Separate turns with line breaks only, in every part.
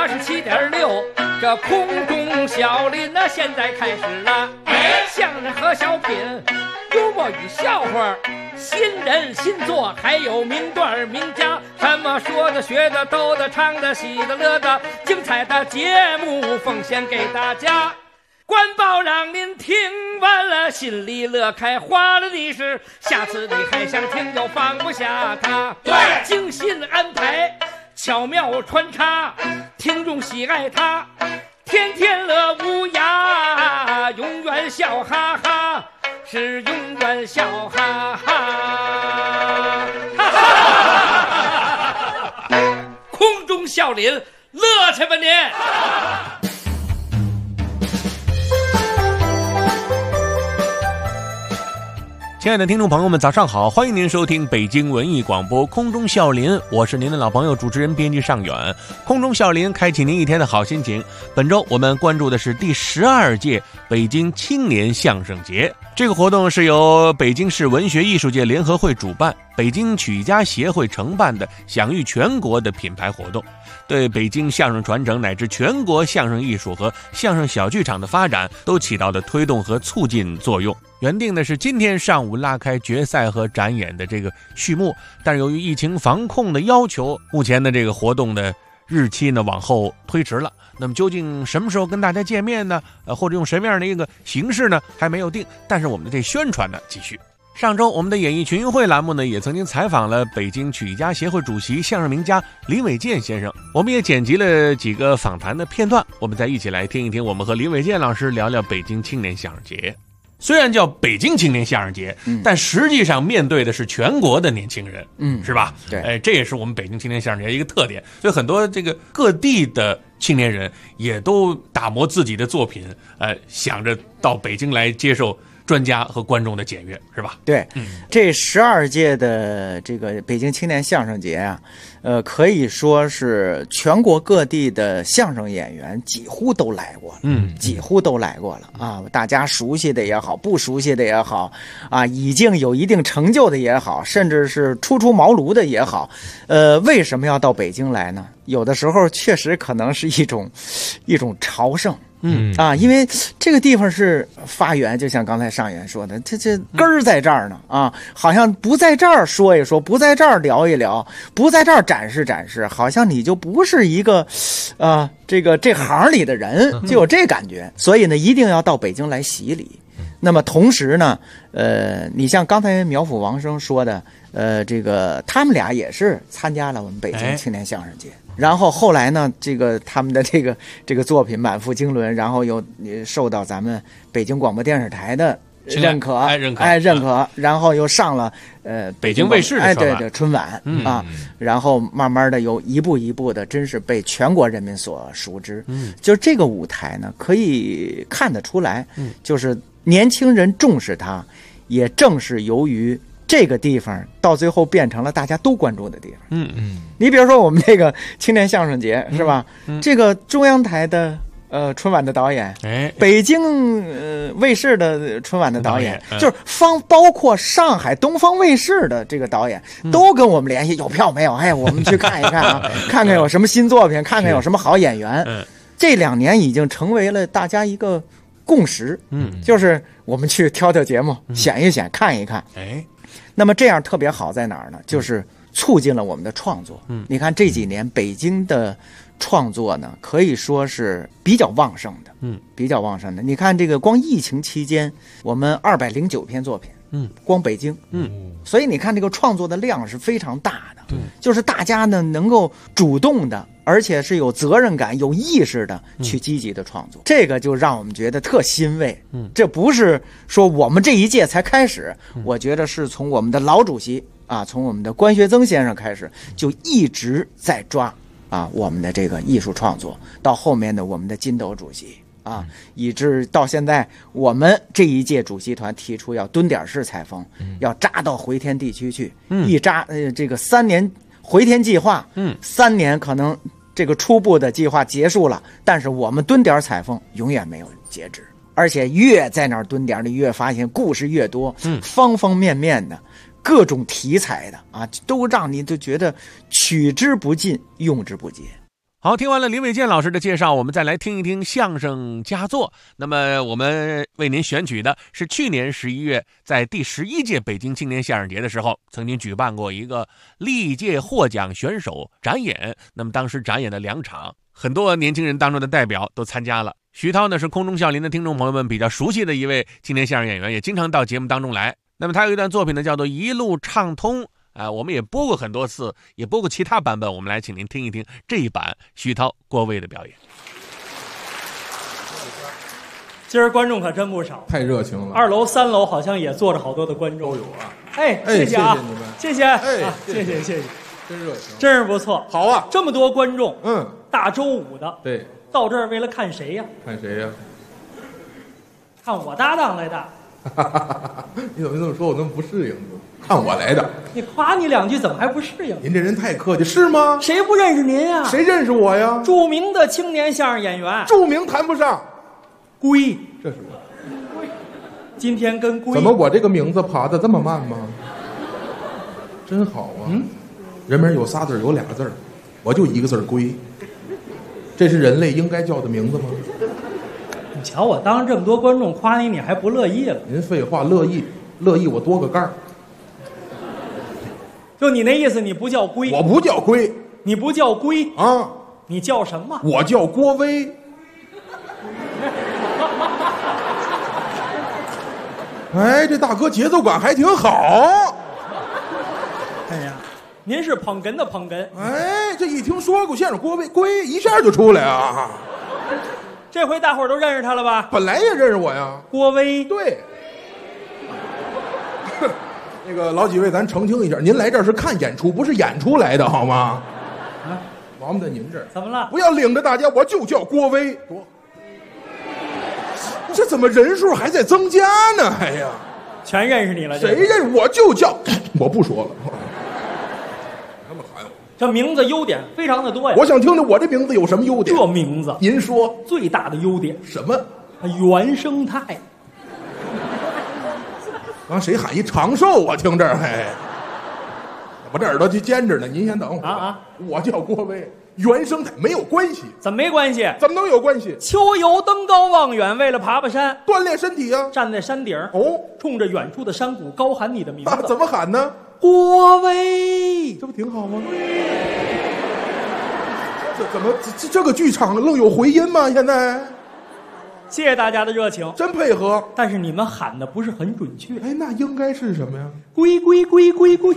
87.6，这空中小林呢，现在开始了。相声和小品，幽默与笑话，新人新作，还有名段名家，什么说的、学的、逗的、唱的、喜的、乐的，精彩的节目奉献给大家。官报让您听完了心里乐开花了的是，下次你还想听就放不下它。对，精心安排，巧妙穿插，听众喜爱它，天天乐无涯，永远笑哈哈，是永远笑哈哈。空中笑林，乐去吧您！
亲爱的听众朋友们，早上好！欢迎您收听北京文艺广播空中笑林，我是您的老朋友主持人编辑尚远。空中笑林开启您一天的好心情。本周我们关注的是第12届北京青年相声节。这个活动是由北京市文学艺术界联合会主办，北京曲艺家协会承办的享誉全国的品牌活动，对北京相声传承乃至全国相声艺术和相声小剧场的发展都起到了推动和促进作用。原定的是今天上午拉开决赛和展演的这个序幕，但是由于疫情防控的要求，目前的这个活动的日期呢往后推迟了。那么究竟什么时候跟大家见面呢？或者用什么样的一个形式呢？还没有定。但是我们的这宣传呢继续。上周我们的演艺群英会栏目呢也曾经采访了北京曲艺家协会主席相声名家林伟健先生，我们也剪辑了几个访谈的片段，我们再一起来听一听我们和林伟健老师聊聊北京青年相声节。虽然叫北京青年相声节，但实际上面对的是全国的年轻人，是吧？
对，
这也是我们北京青年相声节一个特点。所以很多这个各地的青年人也都打磨自己的作品，想着到北京来接受专家和观众的检阅，是吧？
对，这12届的这个北京青年相声节啊，可以说是全国各地的相声演员几乎都来过了，几乎都来过了啊！大家熟悉的也好，不熟悉的也好，啊，已经有一定成就的也好，甚至是初出茅庐的也好，为什么要到北京来呢？有的时候确实可能是一种朝圣。因为这个地方是发源，就像刚才尚远说的，这根儿在这儿呢啊，好像不在这儿说一说，不在这儿聊一聊，不在这儿展示展示，好像你就不是一个这行里的人，就有这感觉。所以呢，一定要到北京来洗礼。那么同时呢，你像刚才苗阜王声说的，他们俩也是参加了我们北京青年相声节。然后后来呢，他们的这个作品满腹经纶，然后又受到咱们北京广播电视台的认可，然后又上了
北京卫视的
对春晚啊，然后慢慢的又一步一步的，真是被全国人民所熟知。就这个舞台呢，可以看得出来，就是年轻人重视它，也正是由于这个地方到最后变成了大家都关注的地方。你比如说我们这个青年相声节是吧？这个中央台的春晚的导演，北京卫视的春晚的导演，就是包括上海东方卫视的这个导演，都跟我们联系，有票没有？我们去看一看啊，看看有什么新作品，看看有什么好演员。这2年已经成为了大家一个共识，就是我们去挑节目，选一选，看一看。那么这样特别好在哪儿呢？就是促进了我们的创作。你看这几年北京的创作呢，可以说是比较旺盛的，比较旺盛的。你看这个光疫情期间，我们209篇作品，光北京，所以你看这个创作的量是非常大的，就是大家呢能够主动的，而且是有责任感、有意识的去积极的创作，这个就让我们觉得特欣慰。这不是说我们这一届才开始，我觉得是从我们的老主席啊，从我们的关学增先生开始，就一直在抓我们的这个艺术创作，到后面的我们的金斗主席以致到现在我们这一届主席团提出要蹲点式采风，要扎到回天地区去，一扎这个3年回天计划，3年可能这个初步的计划结束了，但是我们蹲点采风永远没有截止，而且越在那儿蹲点，你越发现故事越多，方方面面的各种题材的都让你就觉得取之不尽，用之不竭。
好，听完了林伟健老师的介绍，我们再来听一听相声佳作。那么我们为您选取的是去年11月在第11届北京青年相声节的时候，曾经举办过一个历届获奖选手展演。那么当时展演的2场，很多年轻人当中的代表都参加了。徐涛呢是空中笑林的听众朋友们比较熟悉的一位青年相声演员，也经常到节目当中来。那么他有一段作品呢叫做《一路畅通》。我们也播过很多次，也播过其他版本，我们来请您听一听这一版徐涛、郭威的表演。
今儿观众可真不少，
太热情了。
2楼、3楼好像也坐着好多的观众
都有啊。
谢谢啊，
谢谢你们，
谢谢，谢谢，
真热情，
真是不错。
好啊，
这么多观众，大周五的，
对，
到这儿为了看谁呀？
看谁呀？
看我搭档来的。
你怎么这么说？我那么不适应？看我来的。
你夸你2句，怎么还不适应？
您这人太客气，是吗？
谁不认识您呀？
谁认识我呀？
著名的青年相声演员。
著名谈不上，
龟，
这是我。
今天跟龟。
怎么我这个名字爬得这么慢吗？真好啊！人名有仨字，有俩字，我就一个字龟。这是人类应该叫的名字吗？
你瞧我当着这么多观众夸你，你还不乐意了？
您废话，乐意我多个盖儿。
就你那意思，你不叫龟？
我不叫龟，
你不叫龟
啊？
你叫什么？
我叫郭威。哎，这大哥节奏感还挺好。
哎呀，您是捧哏的捧哏。
哎，这一听说过相声郭威，龟一下就出来啊。
这回大伙儿都认识他了吧？
本来也认识我呀，
郭威。
对。那个老几位，咱澄清一下，您来这儿是看演出，不是演出来的，好吗？啊，我们在您这儿。
怎么了？
不要领着大家，我就叫郭威。这怎么人数还在增加呢？哎呀，
全认识你了。
谁认识我就叫，我不说了。那么喊我，
这名字优点非常的多呀。
我想听听我这名字有什么优点？
这名字，
您说
最大的优点
什么？
原生态。
刚谁喊一长寿？我听这儿，嘿，我这耳朵就尖着呢。您先等会儿
啊！
我叫郭威，原生态没有关系。
怎么没关系？
怎么能有关系？
秋游登高望远，为了爬山，
锻炼身体啊！
站在山顶冲着远处的山谷高喊你的名字。
怎么喊呢？
郭威，
这不挺好吗？这怎么这个剧场愣有回音吗？现在？
谢谢大家的热情，
真配合。
但是你们喊的不是很准确。
哎，那应该是什么呀？
龟龟龟龟龟。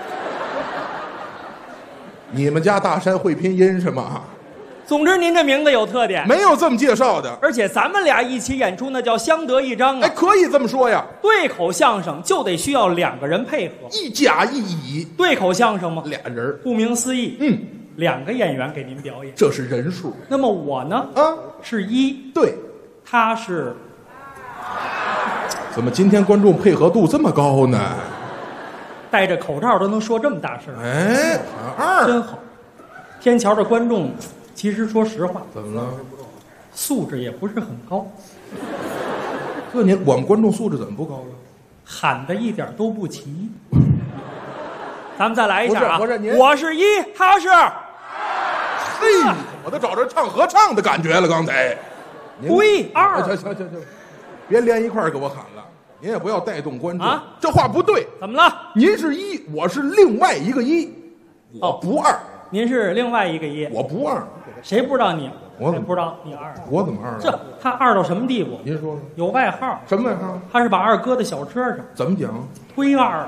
你们家大山会拼音是吗？
总之您这名字有特点，
没有这么介绍的。
而且咱们俩一起演出那叫相得益彰啊。
哎，可以这么说呀。
对口相声就得需要2个人配合，
一甲一乙。
对口相声吗
？2人。
顾名思义，2个演员给您表演，
这是人数。
那么我呢？是1，
对，
他是。
怎么今天观众配合度这么高呢？
戴着口罩都能说这么大声，
哎，喊2，
真好。天桥的观众，其实说实话，
怎么了？
素质也不是很高。
这我们观众素质怎么不高了？
喊的一点都不齐。咱们再来一下啊！
不是您，
我是1，他是。
嘿，我都找着唱合唱的感觉了，刚才。
龟2。
行，别连一块儿给我喊了，您也不要带动观众
啊，
这话不对。
怎么了？
您是1，我是另外一个1，我不2。
您是另外一个1，
我不2。
谁不知道你？
我怎么
不知道你2？
我怎么2了？
这他2到什么地步？
您说说。
有外号。
什么外号？
他是把2搁在小车上。
怎么讲？
推2。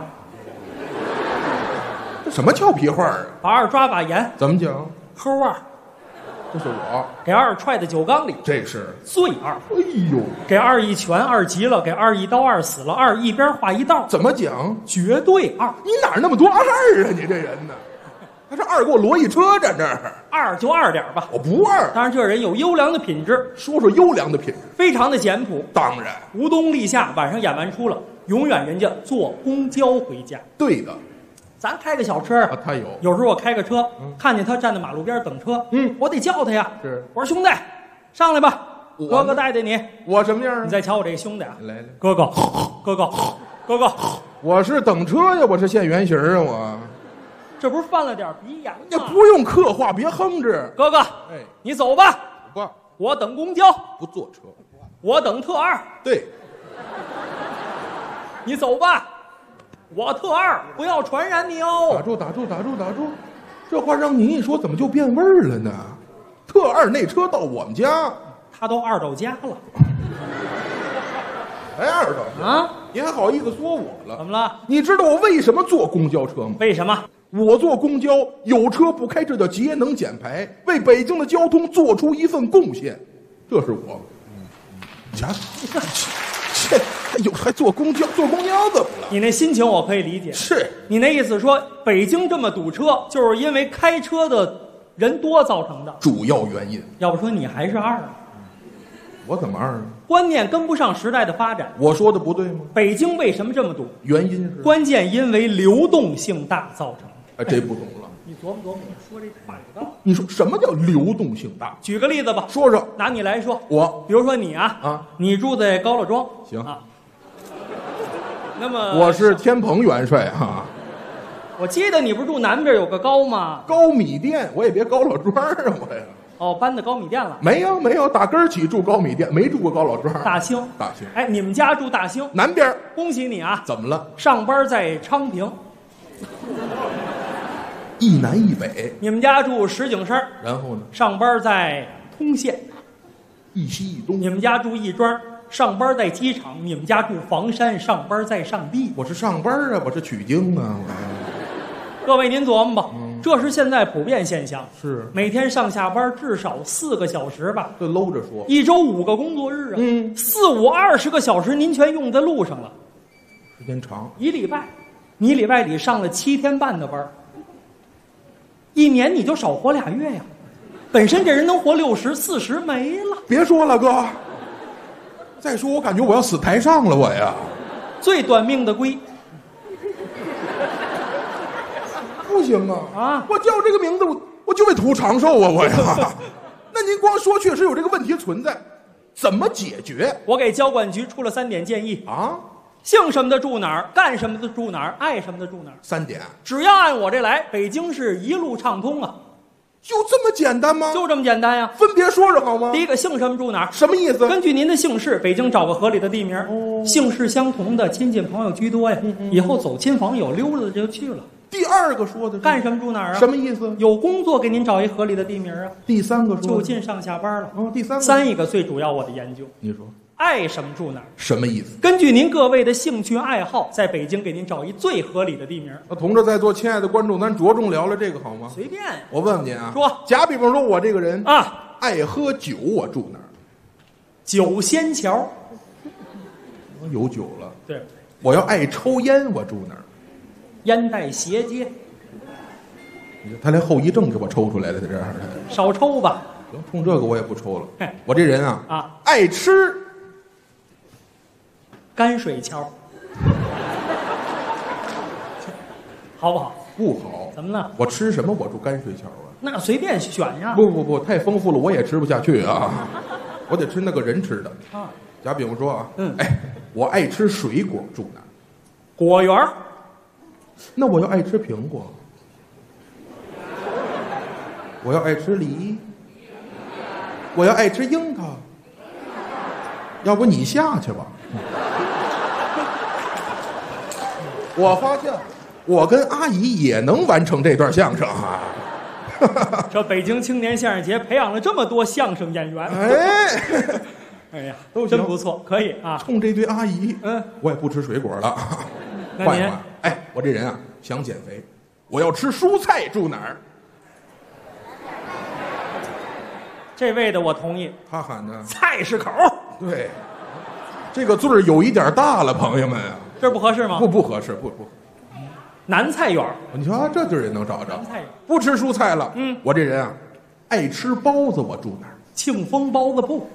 这什么俏皮话啊？
把2抓把盐。
怎么讲？
齁2。
这是我。
给2踹在酒缸里。
这是
醉2。
哎呦，
给2一拳，2急了；给2一刀，2死了；2一边画一道。
怎么讲？
绝对2。
你哪儿那么多2啊？你这人呢？他这2给我摞一车站这儿。
2就2点吧。
我不2。
当然，这人有优良的品质。
说说优良的品质。
非常的简朴。
当然。
无冬立夏，晚上演完出了，永远人家坐公交回家。
对的。
咱开个小车
啊，他有
时候我开个车，看见他站在马路边等车，我得叫他呀。
是，
我说兄弟，上来吧，哥哥带带你。
我什么样啊？
你再瞧我这个兄弟啊，
来，
哥哥，
我是等车呀，我是现原形啊，我。
这不是犯了点鼻炎
你
吗？
不用刻画，别哼着。
哥哥，
哎，
你走吧，
不
我等公交，
不坐车。
我等特二。
对，
你走吧，我特二，不要传染你
打
哦。
住，打住，打住，打住！这话让您一说，怎么就变味儿了呢？特二那车到我们家，
他都二到家了
哎，二到家
啊？
您还好意思说我了？
怎么了？
你知道我为什么坐公交车吗？
为什么？
我坐公交有车不开，这叫节能减排，为北京的交通做出一份贡献。这是我。瞧，这有还坐公交怎么了？
你那心情我可以理解。
是
你那意思说，北京这么堵车，就是因为开车的人多造成的。
主要原因。
要不说你还是二，
我怎么二啊？
观念跟不上时代的发展。
我说的不对吗？
北京为什么这么堵？
原因是
关键因为流动性大造成的。
哎，这不懂了。
你琢磨琢磨，说这话有道理。
你说什么叫流动性大？
举个例子吧，
说说。
拿你来说，
我
比如说你啊，你住在高乐庄，
行
啊。那么
我是天蓬元帅哈。
我记得你不是住南边有个高吗？
高米店，我也别高老庄啊，我呀。
哦，搬到高米店了。
没有没有，打根儿起住高米店，没住过高老庄。
大兴，
大兴。
哎，你们家住大兴，
南边。
恭喜你啊！
怎么了？
上班在昌平。
一南一北。
你们家住石景山，
然后呢？
上班在通县。
一西一东。
你们家住亦庄，上班在机场。你们家住房山，上班在上地。
我是上班啊，我是取经啊。
各位您琢磨吧，这是现在普遍现象。
是
每天上下班至少4个小时吧，
这搂着说。
一周5个工作日啊，4、5、20个小时您全用在路上了。
时间长。
一礼拜，你礼拜里上了7天半的班，一年你就少活2月呀。本身这人能活60、40没了。
别说了，哥。再说我感觉我要死台上了，我呀。
最短命的龟。
不行啊！
啊，
我叫这个名字，我就为图长寿啊，我呀。那您光说确实有这个问题存在，怎么解决？
我给交管局出了3点建议
啊。
姓什么的住哪儿，干什么的住哪儿，爱什么的住哪儿。
3点，
只要按我这来，北京市一路畅通啊！
就这么简单吗？
就这么简单呀！
分别说说好吗？
第一个，姓什么住哪儿？
什么意思？
根据您的姓氏，北京找个合理的地名。姓氏相同的亲戚朋友居多呀，以后走亲访友溜达的就去了。
第二个说的是
干什么住哪儿啊？
什么意思？
有工作给您找一合理的地名啊。
第三个说
就近上下班了。
第三个。
3一个最主要我的研究。
你说
爱什么住哪儿？
什么意思？
根据您各位的兴趣爱好，在北京给您找一最合理的地名。
同志在座，亲爱的观众，咱着重聊聊这个好吗？
随便。
我问问您啊，
说，
假比方说我这个人
啊，
爱喝酒，我住哪儿？
酒仙桥。
有酒了。
对。
我要爱抽烟，我住哪儿？
烟袋斜街。
他连后遗症给我抽出来了，在这儿。
少抽吧。
行，冲这个我也不抽了。我这人啊，爱吃
泔水桥，好不好？
不好。
怎么呢？
我吃什么我住泔水桥啊？
那随便选呀。
不，太丰富了，我也吃不下去啊。我得吃那个人吃的啊。假比方说啊，我爱吃水果，住哪儿？
果园。
那我要爱吃苹果。我要爱吃梨，我要爱吃樱桃，要不你下去吧。我发现我跟阿姨也能完成这段相声啊。
这北京青年相声节培养了这么多相声演员，哎呀，
都
真不错，可以啊。
冲这堆阿姨，我也不吃水果了，换一换。哎，我这人啊想减肥，我要吃蔬菜，住哪儿？
这位的我同意。
他喊的
菜市口。
对，这个字儿有一点大了，朋友们啊，
这不合适吗？
不合适，不。
南菜园，
你瞧这地儿也能找着。
南菜园
不吃蔬菜了。我这人啊，爱吃包子，我住哪儿？
庆丰包子铺。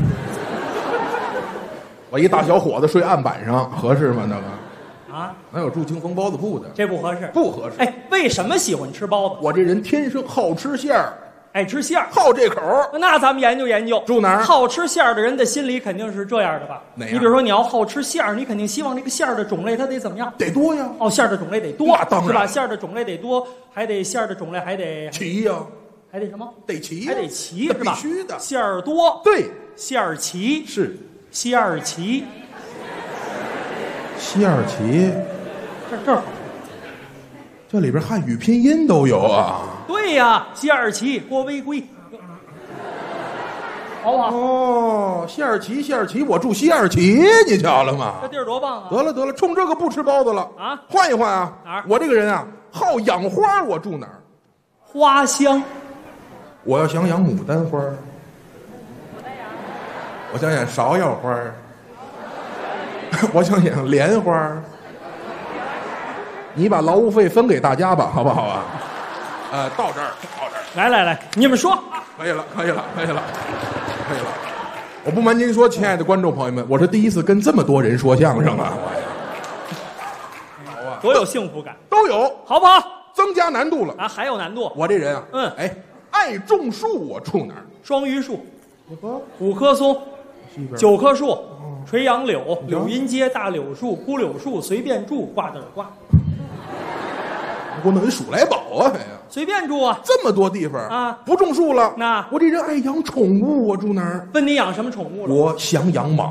我一大小伙子睡案板上，合适吗？那个
啊，
哪有住庆丰包子铺的？
这不合适，
不合适。
哎，为什么喜欢吃包子？
我这人天生好吃馅儿。
爱吃馅儿，
好这口儿。
那咱们研究研究，
住哪儿？
好吃馅儿的人的心里肯定是这样的吧？
哪样？
你比如说，你要好吃馅儿，你肯定希望这个馅儿的种类它得怎么样？
得多呀。
哦，馅儿的种类得多，
那当然
是吧？馅儿的种类得多，还得馅儿的种类还得
齐呀，
还得什么？
得齐呀，
还得齐，
那
是吧？
必须的。
馅儿多，
对，
馅儿齐，
是
馅儿齐，
馅儿齐，
这儿好。
这里边汉语拼音都有啊。
对呀，馅儿齐，郭威贵，好不好？
哦，馅儿齐，馅儿齐，我住西二旗，你瞧了吗？
这地儿多棒啊！
得了得了，冲这个不吃包子了
啊！
换一换啊！
哪儿
我这个人啊，好养花，我住哪儿？
花香，
我要想养牡丹花，我想养芍药花，我想养莲花。你把劳务费分给大家吧，好不好啊？到这儿，到这儿，
来来来，你们说，
可以了，可以了，可以了，可以了。我不瞒您说，亲爱的观众朋友们，我是第一次跟这么多人说相声啊！好啊，
多有幸福感，
都有，
好不好？
增加难度了
啊，还有难度。
我这人啊，
嗯，
爱种树，我住哪儿？
双榆树，5棵松，9棵树，垂杨柳、柳荫街、大柳树、枯柳树，随便住，挂点挂。
我弄一鼠来宝啊！还呀，
随便住啊！
这么多地方
啊，
不种树了。
那
我这人爱养宠物，我住哪儿？
问你养什么宠物了？
我想养马。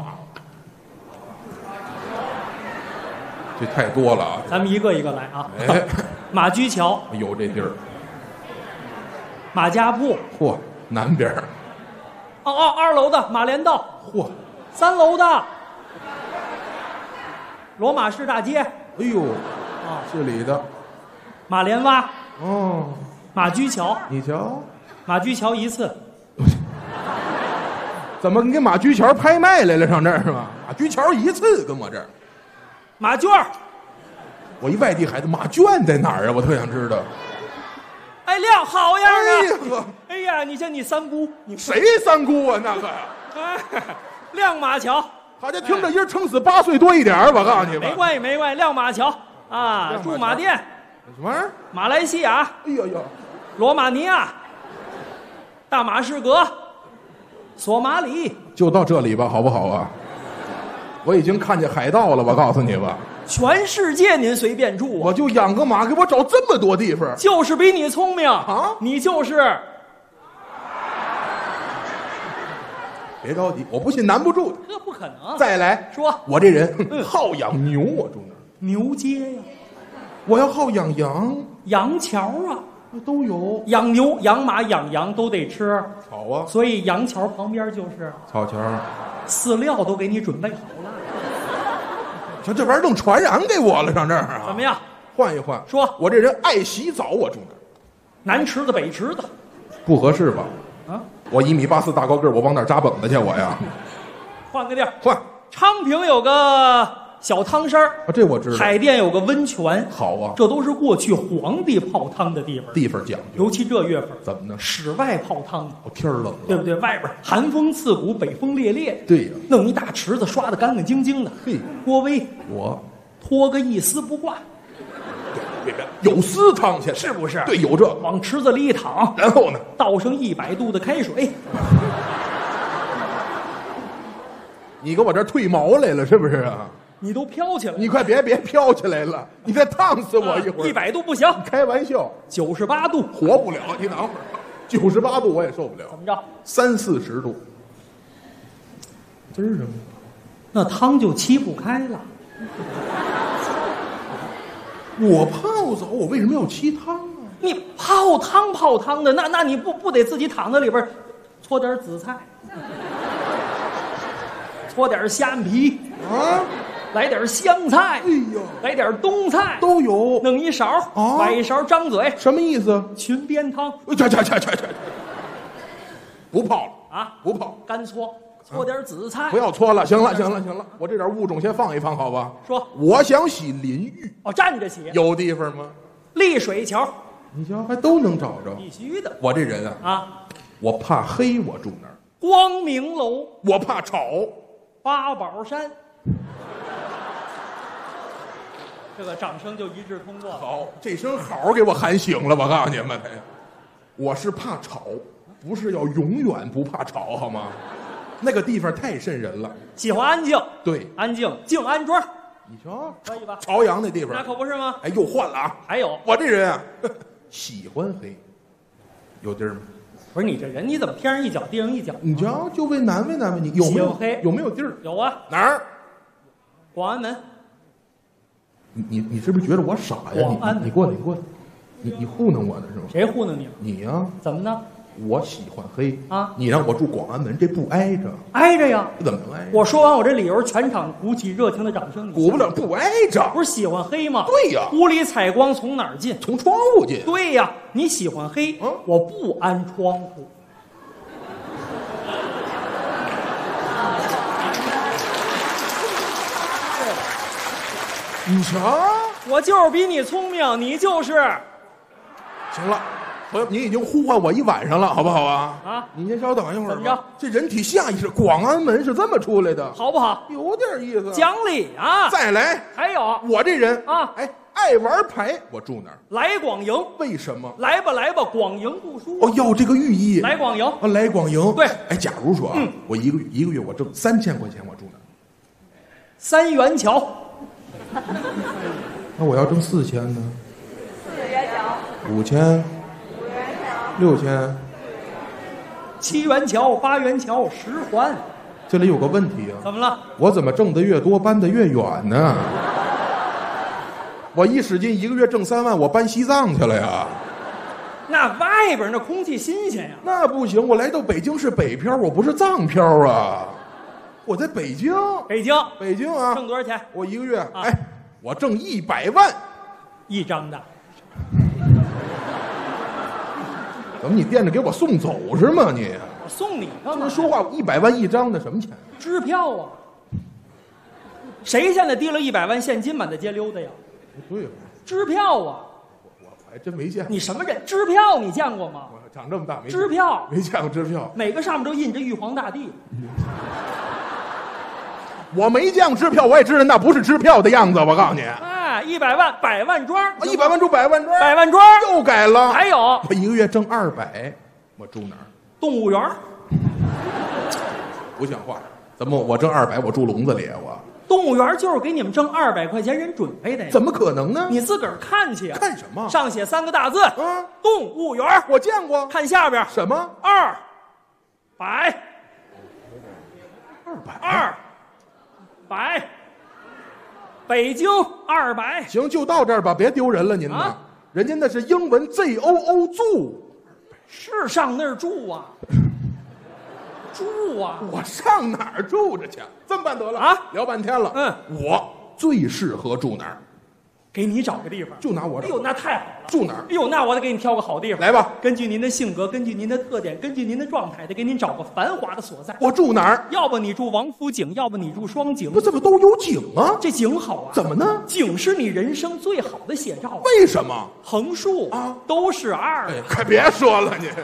这太多了啊！
咱们一个一个来啊。
哎，
马驹桥
有这地儿。
马家铺，
嚯，南边儿。
哦，2楼的马连道，
嚯
，3楼的罗马市大街，
哎呦，
啊，
这里的
马连洼，
哦，
马驹桥，
你瞧，
马驹桥一次，
怎么跟马驹桥拍卖来了？上这儿是吧？马驹桥一次跟我这儿，
马圈儿，
我一外地孩子，马圈在哪儿啊？我特想知道。
哎，亮好样
哎
的！
呀，
哎呀，你像你三姑，你
谁三姑啊？那个呀，
哎，亮马桥，
好家听着音儿撑死8岁多一点儿，我告诉你吧。
没关系，没关系，亮马桥啊，
亮马桥
驻马店，
什么玩意儿？
马来西亚，
哎呦呦，
罗马尼亚，大马士革，索马里，
就到这里吧，好不好啊？我已经看见海盗了，我告诉你吧，
全世界您随便住啊，
我就养个马，给我找这么多地方。
就是比你聪明
啊
你就是
别着急，我不信难不住的。
这不可能。
再来
说
我这人好养牛，我住哪儿？
牛街呀，
我要好养羊，
杨桥啊，
都有。
养牛、养马、养羊都得吃，
好啊，
所以杨桥旁边就是
草桥。
饲料都给你准备好了。
瞧这玩意儿弄传染给我了，上这儿啊？
怎么样？
换一换，
说
我这人爱洗澡，我住哪儿？
南池子、北池子
不合适吧？
啊，
我1.84米大高个儿，我往哪儿扎蹦子去？我呀，
换个地儿。
换
昌平有个小汤山儿
啊，这我知道。
海淀有个温泉，
好啊，
这都是过去皇帝泡汤的地方。
地方讲究。
尤其这月份，
怎么呢？
室外泡汤，
我天儿冷了，
对不对？外边寒风刺骨，北风烈烈，
对呀，
弄一大池子，刷得干干净净的。
嘿，
郭威
我
脱个一丝不挂，
别有丝汤去，
是不是？
对，有这个。
往池子里一躺，
然后呢，
倒上100度的开水，
你给我这儿褪毛来了，是不是啊？
你都飘起来了。
你快别飘起来了，你再烫死我一会儿。
100度不行
开玩笑，
，98度
活不了。你等会儿，98度我也受不了
怎么着？
，30-40度，滋儿什么？
那汤就沏不开了。
我泡澡，我为什么要沏汤啊？
你泡汤的，那你不得自己躺在里边，搓点紫菜，搓点虾米皮，
啊，
来点香菜，
哎呦，
来点冬菜，
都有。
弄一勺，
啊
崴一勺，张嘴，
什么意思？
裙边汤
去，不泡了
啊，
不泡，
干搓，搓点紫菜
不。要搓了。行了，我这点物种先放一放，好吧？
说
我想洗淋浴，
哦，站着洗，
有地方吗？
丽水桥
你瞧，还都能找着。
必须的
我这人啊，
啊，
我怕黑，我住哪儿？
光明楼
我怕吵。
八宝山。这个掌声就一致通过了。
好，这声好给我喊醒了，我告诉你们。 我是怕吵，不是要永远不怕吵，好吗？那个地方太瘆人了。
喜欢安静，
对，
安静，静安庄，
你瞧，
可以吧？
朝阳那地方，
那可不是吗？
哎，又换了啊！
还有，
我这人啊，喜欢黑，有地儿吗？
不是你这人，你怎么天上一脚地上一脚？
你瞧，就为难为你，有没有
喜欢黑？
有没有地儿？
有啊，
哪儿？
广安门。
你是不是觉得我傻呀？
广安
你过来，你糊弄我呢是吗？
谁糊弄你了？
你呀、
怎么呢？
我喜欢黑
啊
你让我住广安门，这不挨着，
挨着呀！
怎么能挨着？
我说完我这理由，全场鼓起热情的掌声。
鼓不了，不挨着。
不是喜欢黑吗？
对呀
屋里采光从哪儿进？
从窗户进。
对呀，你喜欢黑，我不安窗户。
你瞧，
我就是比你聪明，你就是
行了，朋友，您已经呼唤我一晚上了，好不好啊？
啊
你先稍等一会儿吧。
怎么着？
这人体下意识，广安门是这么出来的，
好不好？
有点意思。
讲理啊！
再来，
还有
我这人
啊
哎，爱玩牌，我住哪儿？
来广营，
为什么？
来吧来吧，广营读书。
哦，要这个寓意。
来广营，
啊，来广营。
对，
哎，假如说啊，我一个月我挣3000块钱，我住哪儿？
三元桥，
那我要挣4000呢
4元桥
？5000、
5元桥
6000，
7元桥、8元桥、10环。
这里有个问题啊，
怎么了？
我怎么挣得越多，搬得越远呢？我一使劲，一个月挣3万，我搬西藏去了呀。
那外边那空气新鲜呀。
那不行，我来到北京是北漂，我不是藏漂啊。我在北京，
北京
北京啊，
挣多少钱？
我一个月，哎，我挣100万。
一张的。
怎么你惦着给我送走是吗？你
我送你干嘛
这？说话100万一张的什么钱？
支票啊！谁现在提了100万现金满大街溜达呀？
不对，
支票啊！
我还真没见过。
你什么人？支票你见过吗？
我长这么大没
支票
没见过支票，
每个上面都印着玉皇大帝。
我没见过支票，我也知道那不是支票的样子。我告诉你，
哎，100万，百万庄
，100万住百万庄，
百万庄
又改了。
还有
我一个月挣200，我住哪儿？
动物园。
不像话！怎么我挣200，我住笼子里啊？我
动物园就是给你们挣200块钱人准备的呀。
怎么可能呢？
你自个儿看去呀。
看什么？
上写3个大字，动物园。
我见过。
看下边
什么
？200，200，北京200。
行，就到这儿吧，别丢人了您呢。
啊
人家那是英文 ZOO 住，
是上那儿住啊，住啊。
我上哪儿住着去？这么办得了
啊
聊半天了。我最适合住哪儿？
给你找个地方，
就拿我这
哎呦，那太好了。
住哪儿？
哎呦，那我得给你挑个好地方。
来吧，
根据您的性格，根据您的特点，根据您的状态，得给您找个繁华的所在。
我住哪儿？
要不你住王府井，要不你住双井。
不，怎么都有井啊？
这井好啊？
怎么呢？
井是你人生最好的写照啊。
为什么？
横竖
啊
都是2。
哎，快别说了你。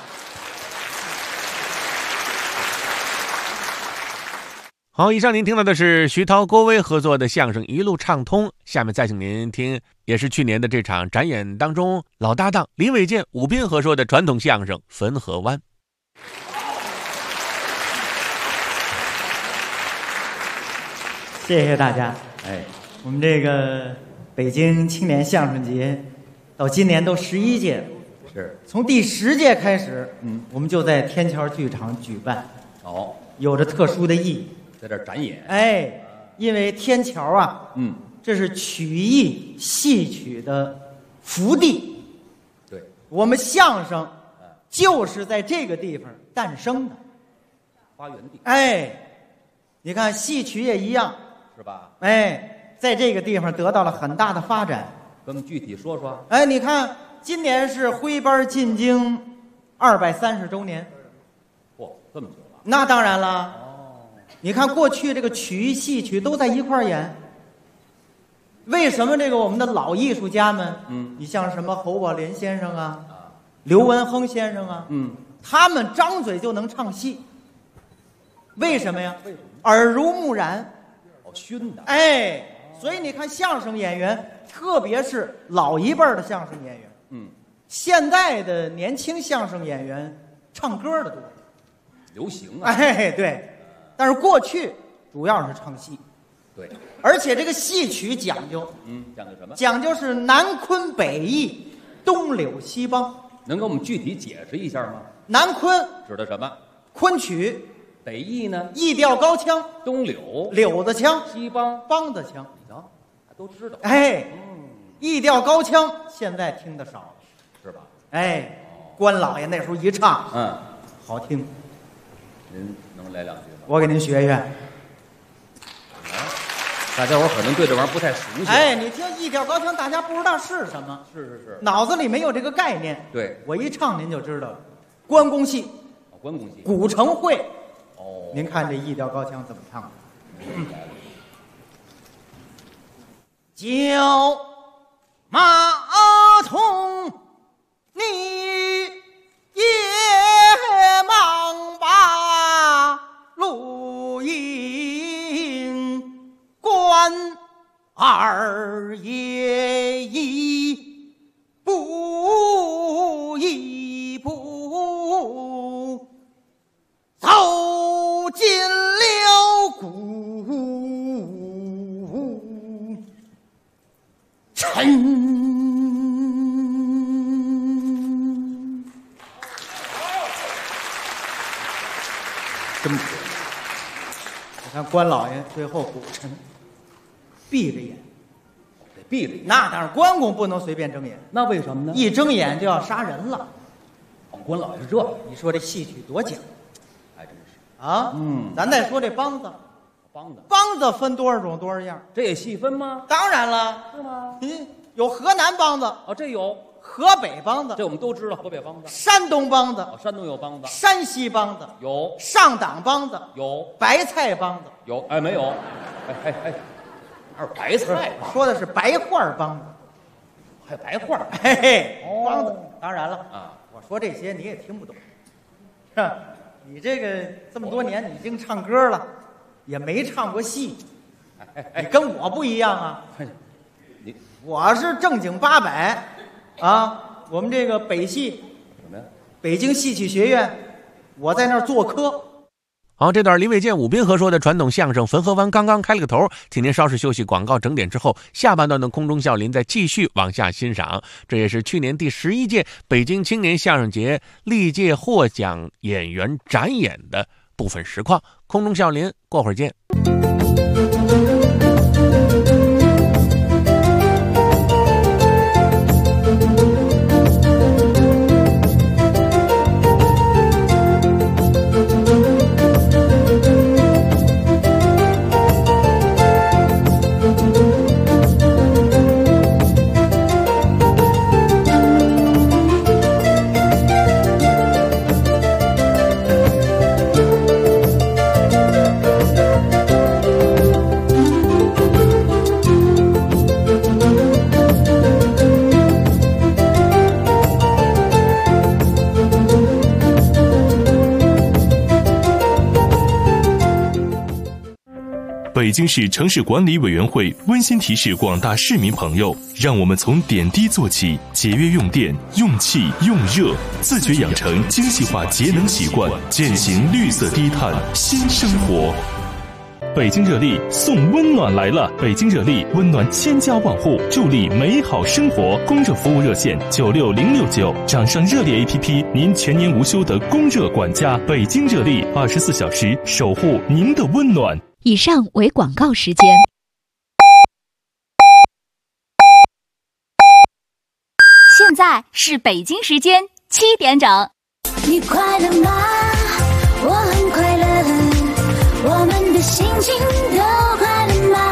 好，以上您听到的是徐涛、郭威合作的相声《一路畅通》，下面再请您听，也是去年的这场展演当中老搭档李伟健、武斌合说的传统相声《汾河湾》。
谢谢大家。哎，我们这个北京青年相声节到今年都11届了，
是
从第10届开始，我们就在天桥剧场举办，
哦，
有着特殊的意义。
在这儿展演，
哎，因为天桥啊，
嗯，
这是曲艺戏曲的福地，
对，
我们相声就是在这个地方诞生的。
发源地
哎，你看戏曲也一样，
是吧？
哎，在这个地方得到了很大的发展。
跟我们具体说说。
哎，你看今年是徽班进京230周年，
嚯，这么久了。
那当然了。你看过去这个曲艺戏曲都在一块儿演，为什么这个我们的老艺术家们，你像什么侯宝林先生啊，刘文亨先生啊，他们张嘴就能唱戏，为什么呀？耳濡目染，
哦，熏的。
哎，所以你看相声演员，特别是老一辈儿的相声演员， 现在的年轻相声演员唱歌的多，
流行啊。
哎，对。但是过去主要是唱戏，
对，
而且这个戏曲讲究，
讲究什么？
讲究是南昆北弋，东柳西梆。
能给我们具体解释一下吗？
南昆
指的什么？
昆曲，
北弋呢？
弋调高腔，
东柳，
柳子腔，
西梆，
梆子腔。
你瞧，还都知道。
哎，弋调高腔现在听得少了，
是吧？
哎，关老爷那时候一唱，好听。
您能来两句吗？
我给您学学。
大家伙可能对这玩意儿不太熟悉。
哎，你听弋调高腔，大家不知道是什么，
是，
脑子里没有这个概念。
对，
我一唱您就知道了。关公戏，
关公戏，
古城会。
哦，
您看这弋调高腔怎么唱的？叫马童，你也忙把录音，关二爷一步一步走进了古城。
真不
你看关老爷最后古城闭着眼，
得闭着眼。
那当然关公不能随便睁眼，
那为什么呢？
一睁眼就要杀人了。
关老爷是这个，
你说这戏曲多讲
还真是
啊！咱再说这梆子，梆子分多少种多少样？
这也细分吗？
当然了，
是吗？
有河南梆子
哦，这有
河北梆子，
这我们都知道，河北梆子，
山东梆子，
山东有梆子，
山西梆子
有，
上党梆子
有，
白菜梆子
有，哎，没有，哎，哪有白菜？
说的是白话梆子，
还有白话，
嘿嘿，梆子。当然了
啊，
我说这些你也听不懂，是吧？你这个这么多年你已经唱歌了，也没唱过戏，你跟我不一样啊。我是正经800，啊，我们这个北戏，
什么呀？
北京戏曲学院，我在那儿做科。
好，这段李伟健、武滨河说的传统相声《汾河湾》刚刚开了个头，请您稍事休息，广告整点之后，下半段的空中笑林再继续往下欣赏。这也是去年第11届北京青年相声节历届获奖演员展演的部分实况。空中笑林，过会儿见。
北京市城市管理委员会温馨提示广大市民朋友，让我们从点滴做起，节约用电、用气、用热，自觉养成精细化节能习惯，践行绿色低碳新生活。北京热力送温暖来了！北京热力温暖千家万户，助力美好生活。供热服务热线96069，掌上热力 APP， 您全年无休的供热管家。北京热力24小时守护您的温暖。
以上为广告时间。现在是北京时间7点整。
你快乐吗？我很快乐，我们的心情都快乐吗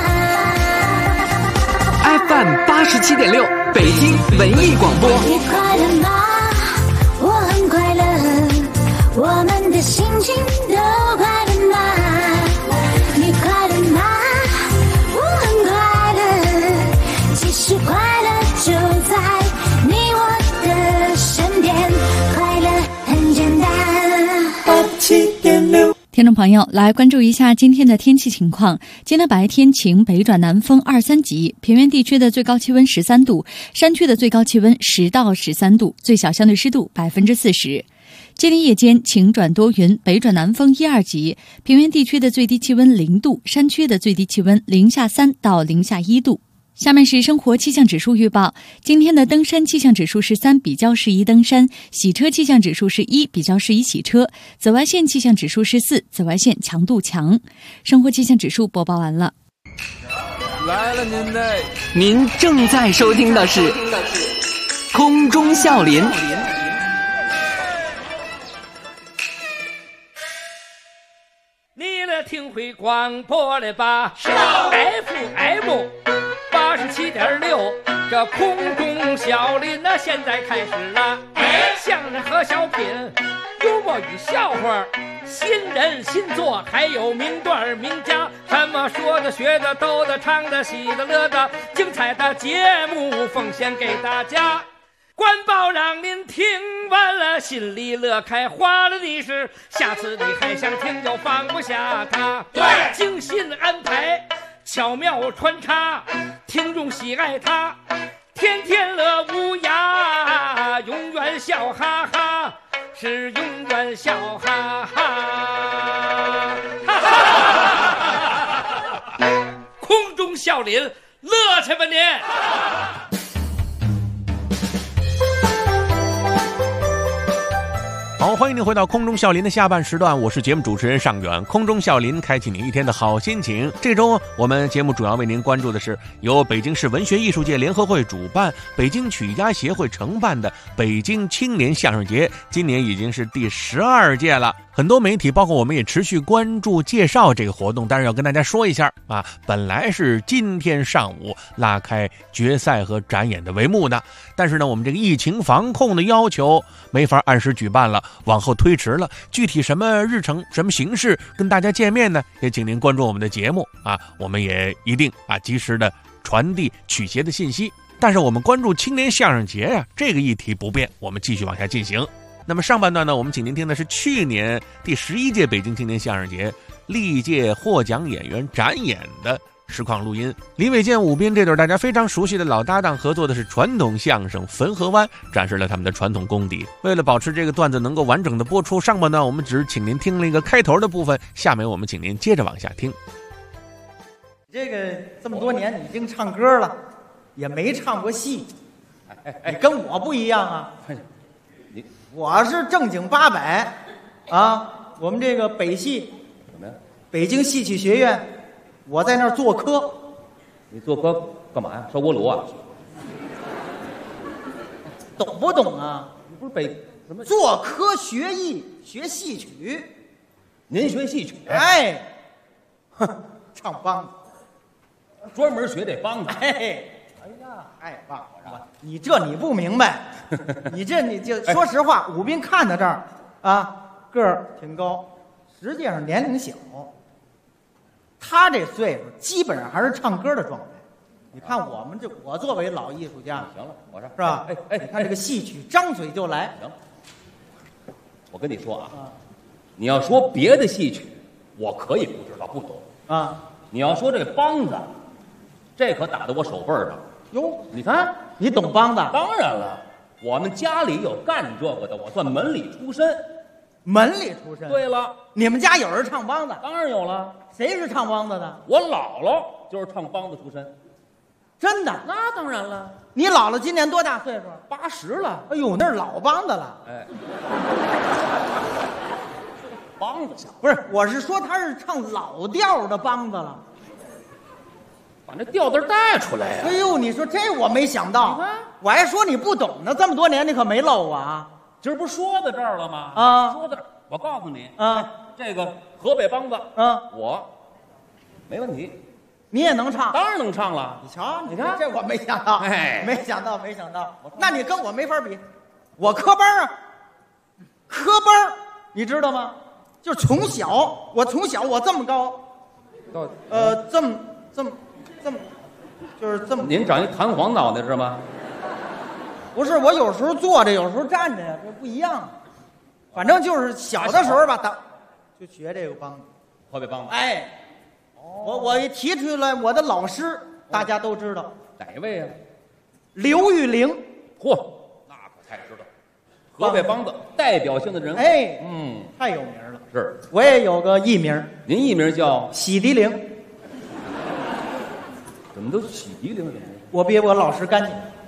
？FM 87.6，北京文艺广播。
你快乐吗？我很快乐，我们的心情都快乐吗？你快乐吗？我很快乐，其实快乐就在你我的身边，快乐很简单。
87.6 听众朋友，来关注一下今天的天气情况。今天白天晴，北转南风2、3级，平原地区的最高气温13度，山区的最高气温10到13度，最小相对湿度40%。今天夜间晴转多云，北转南风1、2级，平原地区的最低气温0度，山区的最低气温-3到-1度。下面是生活气象指数预报。今天的登山气象指数是3，比较适宜登山；洗车气象指数是1，比较适宜洗车；紫外线气象指数是4，紫外线强度强。生活气象指数播报完了。
来了您正在收听的是空中笑林。
你来听会广播了吧？是啊 ，FM 87.6，这空中笑林那现在开始了。相声和小品，幽默与笑话，新人新作，还有名段名家，什么说的、学的、逗的、唱的、喜的、乐的，精彩的节目奉献给大家。官报让您听完了，心里乐开花了的是，下次你还想听就放不下它。对，精心安排，巧妙穿插，听众喜爱它，天天乐无涯，永远笑哈哈，是永远笑哈哈。哈哈，空中笑林，乐去吧您！
好，欢迎您回到空中笑林的下半时段，我是节目主持人尚远。空中笑林，开启你一天的好心情。这周我们节目主要为您关注的是由北京市文学艺术界联合会主办、北京曲家协会承办的北京青年相声节，今年已经是第12届了。很多媒体包括我们也持续关注介绍这个活动，但是要跟大家说一下啊，本来是今天上午拉开决赛和展演的帷幕的，但是呢，我们这个疫情防控的要求没法按时举办了，往后推迟了。具体什么日程、什么形式跟大家见面呢？也请您关注我们的节目啊，我们也一定及时的传递曲协的信息。但是我们关注青年相声节呀，这个议题不变，我们继续往下进行。那么上半段呢，我们请您听的是去年第11届北京青年相声节历届获奖演员展演的实况录音。李伟健、武斌这对大家非常熟悉的老搭档合作的是传统相声《汾河湾》，展示了他们的传统功底。为了保持这个段子能够完整的播出，上半段我们只请您听了一个开头的部分，下面我们请您接着往下听。
这个这么多年你已经唱歌了，也没唱过戏，你跟我不一样啊！我是正经800啊！我们这个北戏
什么呀？
北京戏曲学院，我在那儿做科。
你做科干嘛呀？烧锅炉啊？
懂不懂啊？
你不是北什么？
做科学艺，学戏曲。
您学戏曲？
哎，哼，唱梆子，
专门学这梆子。
哎呀，太棒了！你这你不明白，你就说实话，武斌看到这儿啊，个儿挺高，实际上年龄小。他这岁数基本上还是唱歌的状态。你看我作为老艺术家，
行了，我说
是吧？你看这个戏曲张嘴就来。
行，我跟你说啊，你要说别的戏曲，我可以不知道不懂
啊。
你要说这梆子，这可打得我手背上。
哟，
你看
你懂梆子？
当然了，我们家里有干这个的，我算门里出身。
门里出身？
对了，
你们家有人唱梆子？
当然有了。
谁是唱梆子的？
我姥姥就是唱梆子出身。
真的？
那当然了。
你姥姥今年多大岁数
？80了。
哎呦，那是老梆子了。
哎，梆子响
不是？我是说他是唱老调的梆子了。
把那调子带出来呀！
哎呦，你说这我没想到，我还说你不懂呢，这么多年你可没漏我啊！
今儿不说到这儿了吗？
啊，
说到这儿，我告诉你
啊，
这个河北梆子，我没问题。
你也能唱？
当然能唱了。
你瞧，你看这我没想到，
哎，
没想到。那你跟我没法比，我科班啊，科班，你知道吗？就是从小我这么高，这么。就是这么。
您长一弹簧脑袋是吗？
不是，我有时候坐着，有时候站着呀，这不一样。反正就是小的时候吧， 就学这个梆子。
河北梆子。
哎，我一提出来，我的老师大家都知道，
哪位啊？
刘玉玲。
嚯，那可太知道，河北梆子代表性的人物。
哎，
嗯，
太有名了。
是，
我也有个艺名，
您艺名叫
洗涤灵。
怎么都洗涤灵？
我比我老师干净，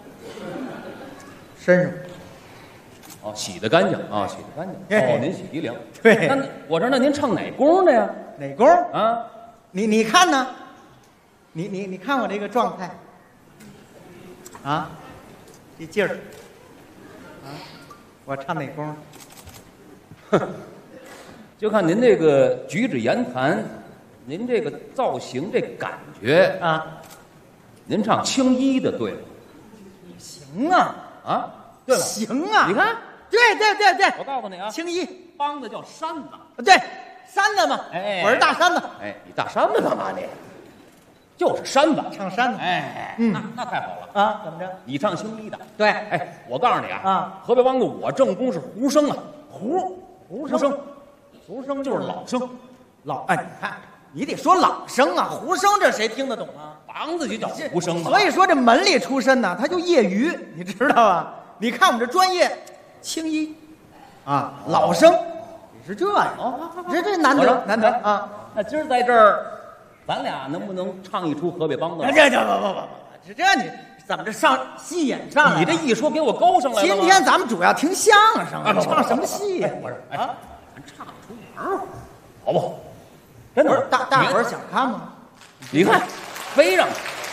身上。
哦，洗得干净啊，洗得干净。哦，您洗涤灵。
对。
那我这那您唱哪宫的呀？
哪宫
啊？
你看呢？你看我这个状态，啊，这劲儿，啊，我唱哪宫？
哼，就看您这个举止言谈，您这个造型这感觉
啊，
您唱青衣的对了。
行啊
啊，对了，
行啊，
你看，
对，
我告诉你啊，
青衣
梆子叫扇子，
对，扇子嘛，
哎，
我是大扇子。
哎，你大扇子干嘛你？就是扇子，
唱扇子。
哎，那太好了
啊！怎么着？
你唱青衣的，
对。
哎，我告诉你
啊，
河北梆子我正宫是胡声啊，胡声就是老生，
哎，你看，你得说老生啊，胡声这谁听得懂啊？
梆子就叫胡声嘛。
所以说这门里出身呢，他就业余，你知道吧？你看我们这专业，青衣，啊，老生，你是这样哦，这难得啊。
那今儿在这儿，咱俩能不能唱一出河北梆子？
这你怎么着上戏演上来？
你这一说给我勾上来了。
今天咱们主要听相声啊，唱什么戏呀？
不是啊，咱唱出门好不好？真的，
大伙儿想看吗？
你看，非让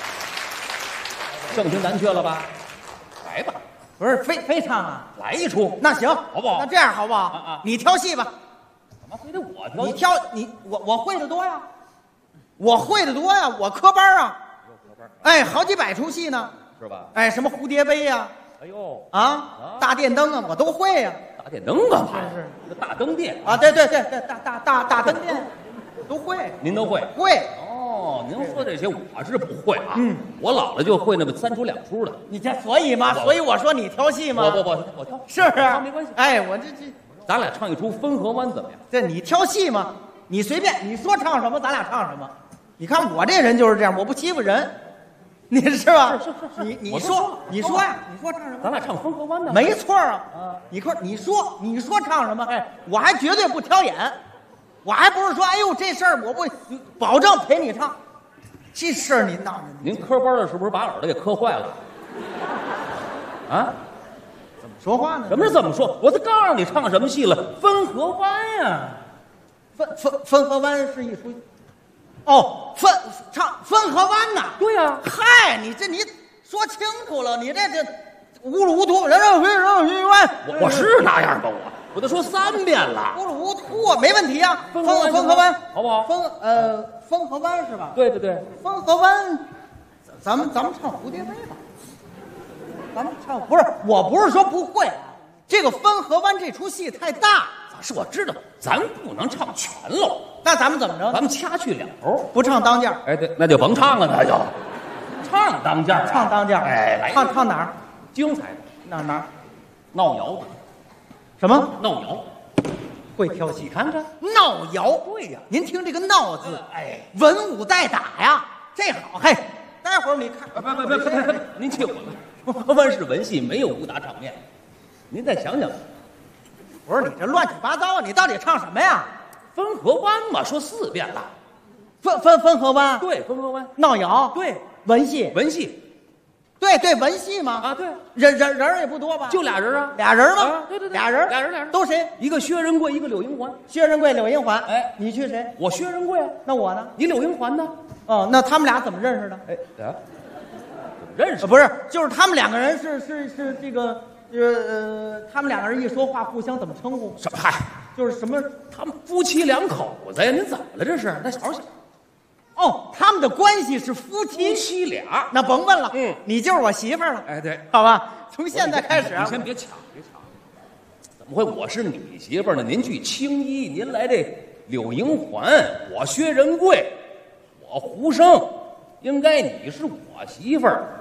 盛情难却了吧？来吧，
不是非唱啊，
来一出。
那行，
好不好？
那这样好不好？
啊，
你挑戏吧。
怎么非得我挑？
你挑我会的多呀，我会的多呀，我科班啊。哎，好几百出戏呢，
是吧？
哎，什么蝴蝶杯呀，
哎呦
啊，大电灯啊，我都会呀。
大电灯干嘛？是那大灯店
啊，对，大灯店都会。
您都会？
会。
哦，您说这些我是不会啊。我姥姥就会那么3出2出的。
你这所以嘛，所以我说你挑戏嘛。
我挑，
是不是？
没关系。
哎，我这，
咱俩唱一出《汾河湾》怎么样？
这你挑戏嘛，你随便，你说唱什么，咱俩唱什么。你看我这人就是这样，我不欺负人。你是吧？
是。
你说呀，你说唱什么？
咱俩唱《汾河湾》呢。
没错啊。你说唱什么？哎，我还绝对不挑眼，我还不是说，哎呦这事儿我不保证陪你唱，这事儿您闹着。
您科班的是不是把耳朵给磕坏了？啊？
怎么说话呢？
什么是怎么说？我都告诉你唱什么戏了，《汾河湾》呀。
汾河湾是一出。哦，唱汾河湾呐？
对呀。
嗨，你说清楚了，你这乌里乌涂，人
我是那样吧？我都说3遍了。
乌里乌涂没问题啊。汾河湾
好不好？
汾河湾是吧？
对。
汾河湾，咱们唱蝴蝶杯吧。咱们唱不是，我不是说不会啊。这个汾河湾这出戏太大，
是我知道，咱不能唱全喽。
那咱们怎么着？
咱们掐去2头，
不唱当家。
哎，对，那就甭唱了，那就唱当家，
唱当家。
哎，来，
唱哪儿？
精彩的
哪儿？
闹窑子。
什么？
闹窑。
会挑戏，
看看
闹窑。
对呀，
您听这个“闹”字，
哎，
文武带打呀，这好。嘿，待会儿你看，
不，您气我了。汾河湾是文戏，没有武打场面。您再想想。
不是你这乱七八糟，你到底唱什么呀？
汾河湾嘛，说4遍了。
汾河湾。
对，汾河湾。
闹窑。
对，
文戏。对，文戏嘛。
啊，对。
人也不多吧？
就俩人啊。
俩人吗？
对，
俩人。都谁？
一个薛仁贵，一个柳银环。
薛仁贵、柳银环。
哎，
你去谁？
我薛仁贵。
那我呢？
你柳银环呢？
哦，那他们俩怎么认识的？
哎，怎么认识？
不是，就是他们2个人是这个。他们2个人一说话，互相怎么称呼？
什么？嗨，
就是什么？
他们夫妻2口子呀！您怎么了？这是？那好好想。
哦，他们的关系是夫妻
俩。
那甭问了，你就是我媳妇儿了。
哎，对，
好吧，从现在开始，
你先别抢。怎么会？我是你媳妇儿呢？您去青衣，您来这柳银环，我薛仁贵，我胡生，应该你是我媳妇儿。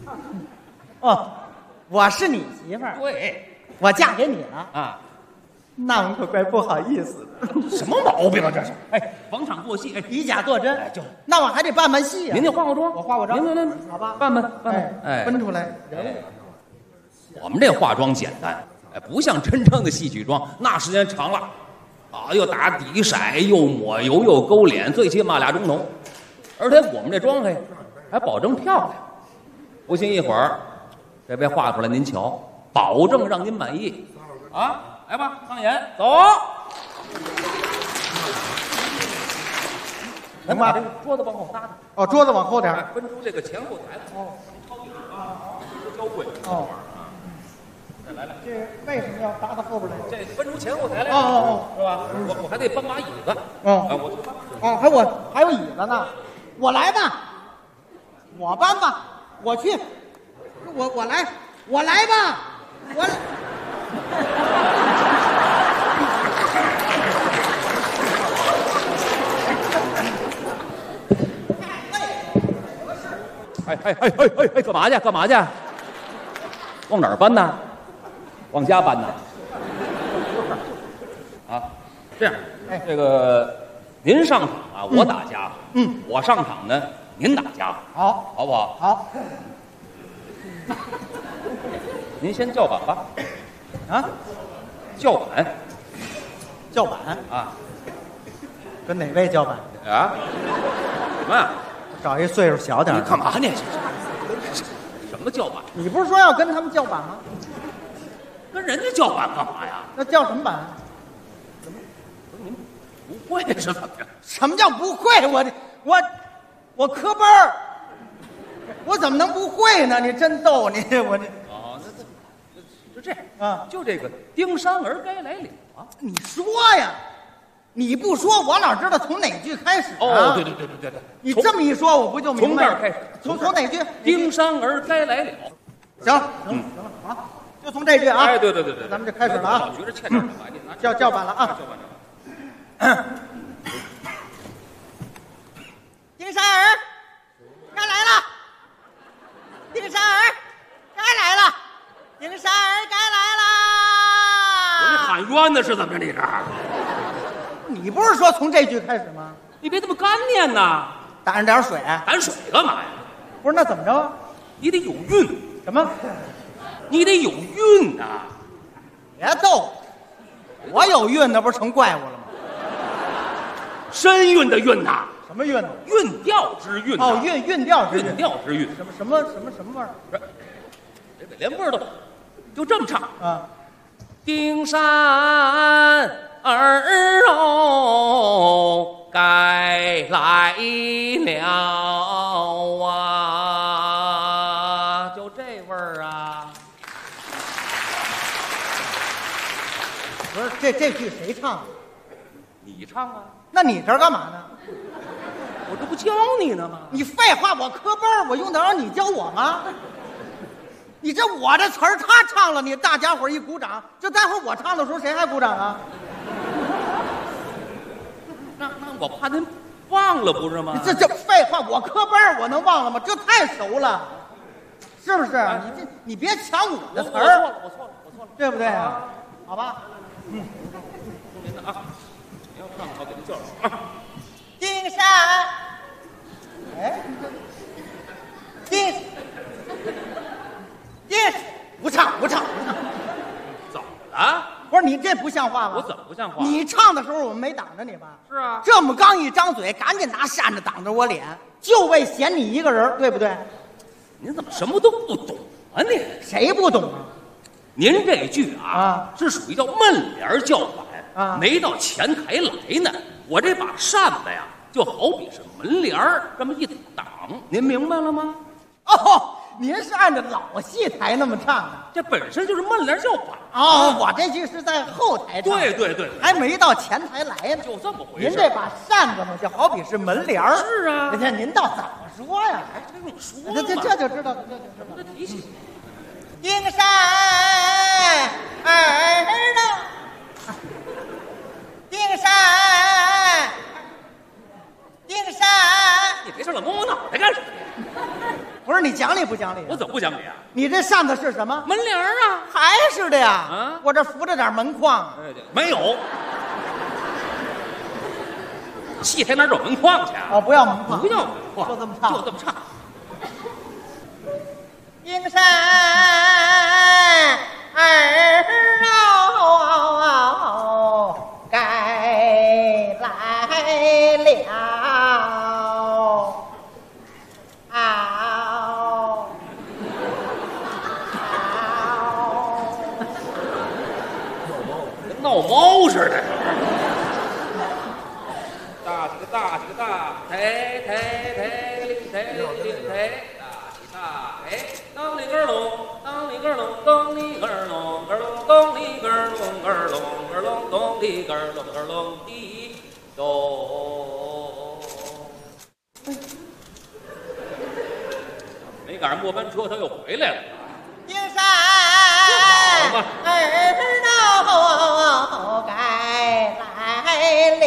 哦。我是你媳妇儿，
对，
我嫁给你了
啊！
那我可怪不好意思的。
什么毛病啊这是？哎，逢场作戏，哎，
以假作真，
哎，就
那我还得扮戏呀。
您就化化妆，
我化妆，
您，
好吧，
扮，哎，
分出来。
我们这化妆简单，哎，不像真正的戏曲妆，那时间长了，啊，又打底色，又抹油，又勾脸，最起码2钟头。而且我们这妆还保证漂亮，不信一会儿，这被画出来您瞧，保证让您满意。啊，来吧，上演，走。咱把这个桌子往后搭搭。
哦，桌子往后点，
分出这个前后台来。哦，交贵。
哦。
来，
这为什么要搭到后边来？
这分出前后台来。
哦，
是吧？我还得搬把椅子。
还有椅子呢。我来吧，我搬吧，我去，我来吧，我来。
哎，干嘛去？往哪儿搬呢？往家搬呢？啊，这样，这个您上场啊，我打家。我上场呢，您打家。好不好？
好。
您先叫板吧。
啊？
叫板啊？
跟哪位叫板？
啊？什么呀？
找一岁数小点。
你干嘛呢？什么叫板？
你不是说要跟他们叫板吗？
跟人家叫板干嘛呀？
那叫什么板？
您不会是怎么着？
什么叫不会？我科班儿，我怎么能不会呢？你真逗你我这。
哦，那就这样
啊，
就这个丁山儿该来了啊！
你说呀，你不说我哪知道从哪句开始啊？
哦，对，
你这么一说，我不就明白？
从这儿开始，
从哪句？
丁山儿该来了。
行，好，就从这句啊。
哎，对，
咱们就开始了啊。
老觉着欠点什么，
叫板了啊。丁山儿该来了，丁山儿该来了，丁山儿该来了。
我这喊冤的是怎么着？你这？
你不是说从这句开始吗？
你别这么干念呐！
打上点水。
打水干嘛呀？
不是，那怎么着？
你得有韵。
什么？
你得有韵呐！
别逗，我有韵，那不是成怪物了吗？
身韵的韵呐。
什么韵呢？
韵调之韵。
哦，韵调之韵。
韵调之韵。
什么味儿？
这个连味儿都就这么唱
啊！
丁山儿哦，该来了啊！就这味儿啊！
不是，这句谁唱的？
你唱啊？
那你这儿干嘛呢？
我这不教你呢吗？
你废话，我科班儿，我用得着你教我吗？你这我这词儿他唱了，你大家伙儿一鼓掌，就待会儿我唱的时候谁还鼓掌啊？
那我怕您忘了不是吗？
这废话，我科班儿我能忘了吗？这太熟了，是不是？你别抢我的词儿。
我错了，
对不对啊？好吧。
您的啊，你要唱好给您叫上啊。
丁山，哎，丁，不唱。
怎么了？
不是你这不像话吗？
我怎么不像话？
你唱的时候我们没挡着你吧？
是啊。
这么刚一张嘴，赶紧拿扇子挡着我脸，就为嫌你一个人，对不对？
您怎么什么都不懂啊？您
谁不懂啊？
您这句啊是属于叫闷帘叫板啊，没到前台来呢。我这把扇子呀，就好比是门帘儿这么一挡，您明白了吗？
哦，您是按照老戏台那么唱的，
这本身就是闷帘叫板
哦。我这句是在后台唱，
对，
还没到前台来呢，
就这么回事。
您这把扇子嘛，就好比是门帘儿。
是啊，
您倒怎么说呀？
还跟你说
这就知道，这就知道。
这提醒。
丁山儿呢？丁山，
你别上来摸我脑袋干什么呀？
不不是你讲理不讲理、啊？
我怎么不讲理啊？
你这扇子是什么？
门帘啊，
还是的呀。
啊，
我这扶着点门框。
没有。戏台哪有门框去啊？
哦，不要门框，
不要门框，
就这么唱，
就这么唱。
英山儿喽，该来了。
跟闹猫似的。大起个大起个大，抬抬抬领抬领抬，大起大抬，当里个隆，当里个隆，当里个隆个隆，当里个隆个隆个隆，当里个隆个隆地咚。没赶上末班车，他又回来了。
英山儿喽，该来了。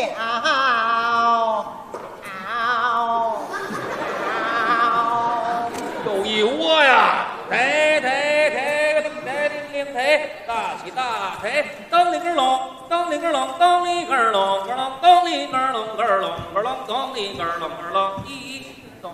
有一窝呀！抬抬抬领抬领领抬，大起大抬，当里个隆，当里个隆，当里个隆个隆，当里个隆个隆个隆，当里个隆个隆一咚。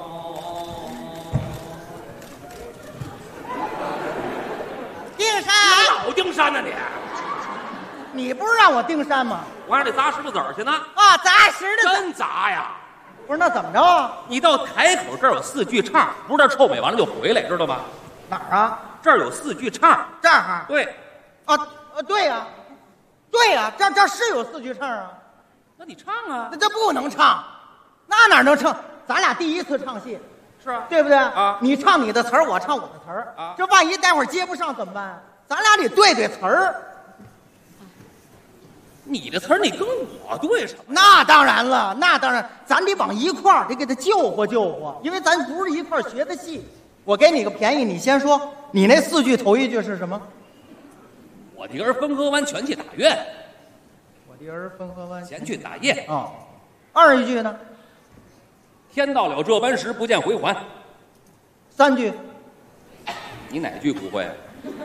丁山，
老丁山呢你？
你不是让我丁山吗？
我让你砸石头子儿去呢。
啊，砸石头
真砸呀！
不是，那怎么着？
你到台口这儿有4句唱，不是这臭美完了就回来，知道吗？
哪儿啊？
这儿有4句唱。
这儿？
对。
对呀，对呀，这是有4句唱啊。
那你唱啊？
那这不能唱，那哪能唱？咱俩第一次唱戏，
是啊，
对不对
啊？
你唱你的词儿，我唱我的词儿
啊。
这万一待会儿接不上怎么办？咱俩得对对词儿。
你的词儿你跟我对上，
那当然了，那当然，咱得往一块儿，得给他救活救活，因为咱不是一块儿学的戏。我给你个便宜，你先说，你那4句头一句是什么？
我的儿汾河湾全去打院，
我的儿汾河湾
前去打雁。
哦，二一句呢？
天到了这般时，不见回还。
3句，
你哪句不会？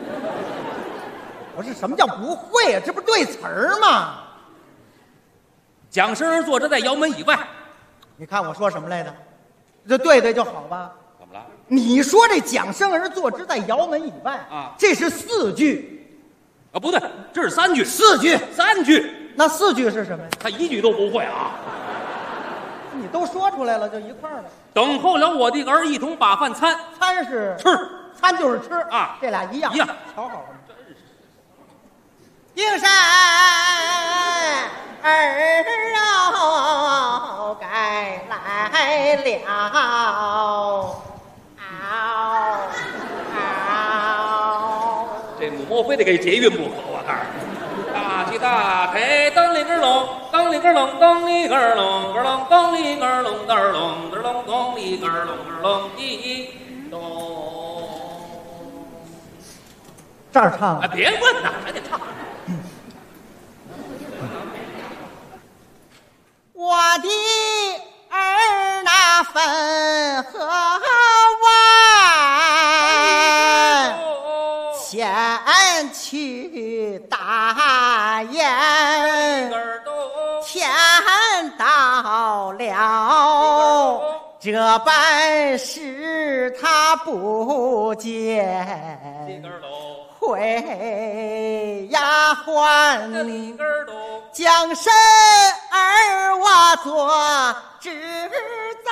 我是什么叫不会啊？这不对词儿吗？
蒋生儿坐着在窑门以外。
你看我说什么来着？这对对就好吧？
怎么了？
你说这蒋生儿坐之在窑门以外
啊，
这是4句
啊？不对，这是3句。
4句
，3句。
那4句是什么呀？
他1句都不会啊！
你都说出来了，就一块儿了。
等候了我的儿一同把饭餐，
餐是
吃，
餐就是吃
啊，
这俩一样，
一样，
瞧好了。英山儿喽，该来了。
这母猫非得给捷运不可，我告诉你。大起大抬，当里个隆，当里个隆，当里个隆个隆，当里个隆个隆个隆，当里个隆个隆一咚。
这儿唱
啊！别问呐，还得唱。
我的儿那汾河湾前去打雁，天到了这般事他不见，回呀还将身儿我做只在